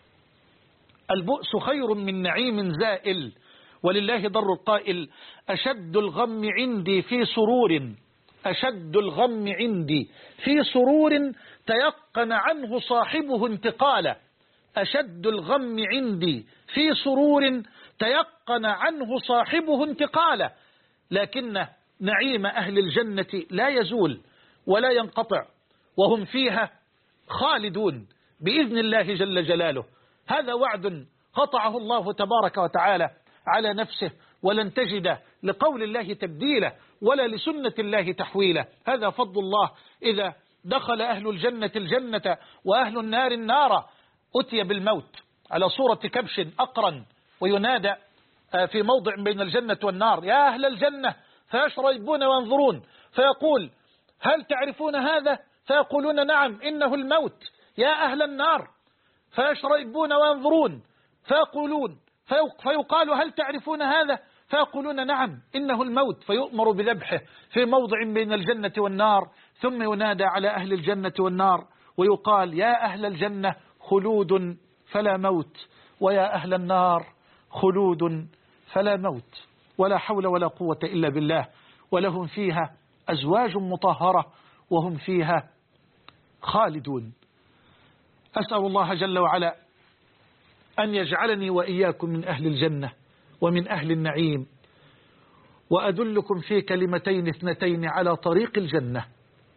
البؤس خير من نعيم زائل. ولله ضر القائل أشد الغم عندي في سرور، أشد الغم عندي في سرور تيقن عنه صاحبه انتقالا، أشد الغم عندي في سرور تيقن عنه صاحبه انتقالا. لكن نعيم أهل الجنة لا يزول ولا ينقطع، وهم فيها خالدون بإذن الله جل جلاله. هذا وعد قطعه الله تبارك وتعالى على نفسه، ولن تجد لقول الله تبديلا ولا لسنة الله تحويلا. هذا فضل الله. إذا دخل أهل الجنة الجنة وأهل النار النار أتي بالموت على صورة كبش أقرن، وينادى في موضع بين الجنة والنار يا أهل الجنة، فيشربون وينظرون، فيقول هل تعرفون هذا؟ فيقولون نعم إنه الموت. يا أهل النار، فيشربون وينظرون فيقولون فيقال هل تعرفون هذا؟ فيقولون نعم إنه الموت، فيؤمر بذبحه في موضع بين الجنة والنار. ثم ينادى على أهل الجنة والنار ويقال يا أهل الجنة خلود فلا موت، ويا أهل النار خلود فلا موت. ولا حول ولا قوة إلا بالله. ولهم فيها أزواج مطهرة وهم فيها خالدون. أسأل الله جل وعلا أن يجعلني وإياكم من أهل الجنة ومن أهل النعيم. وأدلكم في كلمتين اثنتين على طريق الجنة،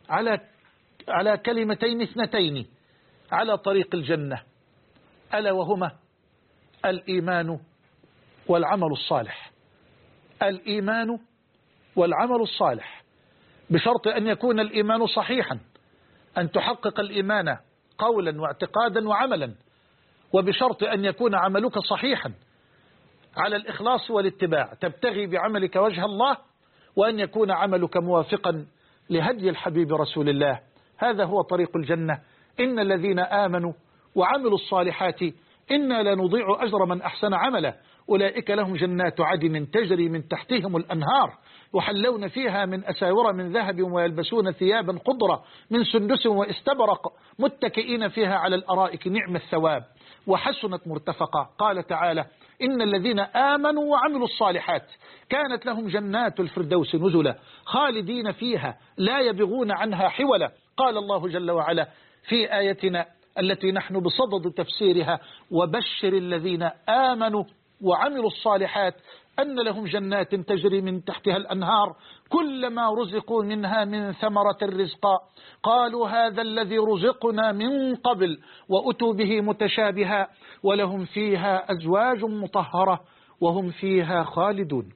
على كلمتين اثنتين على طريق الجنة، ألا وهما الإيمان والعمل الصالح. الإيمان والعمل الصالح، بشرط أن يكون الإيمان صحيحا، أن تحقق الإيمان قولا واعتقادا وعملا، وبشرط أن يكون عملك صحيحا على الإخلاص والاتباع، تبتغي بعملك وجه الله، وأن يكون عملك موافقا لهدي الحبيب رسول الله. هذا هو طريق الجنة. إن الذين آمنوا وعملوا الصالحات إنا لا نضيع أجر من أحسن عملا، أولئك لهم جنات عدن تجري من تحتهم الأنهار، يحلون فيها من أساور من ذهب ويلبسون ثيابا خضرا من سندس واستبرق متكئين فيها على الأرائك نعم الثواب وحسنت مرتفقا. قال تعالى إن الذين آمنوا وعملوا الصالحات كانت لهم جنات الفردوس نزلا خالدين فيها لا يبغون عنها حولا. قال الله جل وعلا في آيتنا التي نحن بصدد تفسيرها وبشر الذين آمنوا وعملوا الصالحات أن لهم جنات تجري من تحتها الأنهار كلما رزقوا منها من ثمرة رزقا قالوا هذا الذي رزقنا من قبل وأتوا به متشابها ولهم فيها أزواج مطهرة وهم فيها خالدون.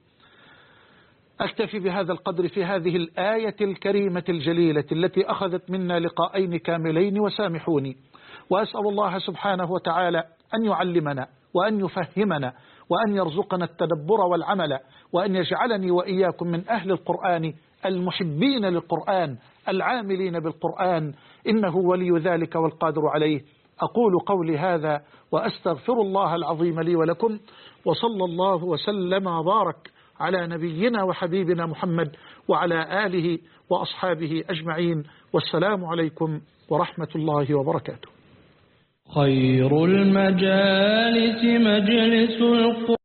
أكتفي بهذا القدر في هذه الآية الكريمة الجليلة التي أخذت منا لقاءين كاملين وسامحوني، وأسأل الله سبحانه وتعالى أن يعلمنا وأن يفهمنا وأن يرزقنا التدبر والعمل، وأن يجعلني وإياكم من أهل القرآن المحبين للقرآن العاملين بالقرآن، إنه ولي ذلك والقادر عليه. أقول قولي هذا وأستغفر الله العظيم لي ولكم، وصلى الله وسلم وبارك على نبينا وحبيبنا محمد وعلى آله وأصحابه أجمعين، والسلام عليكم ورحمة الله وبركاته. خير المجالس مجلس القرآن.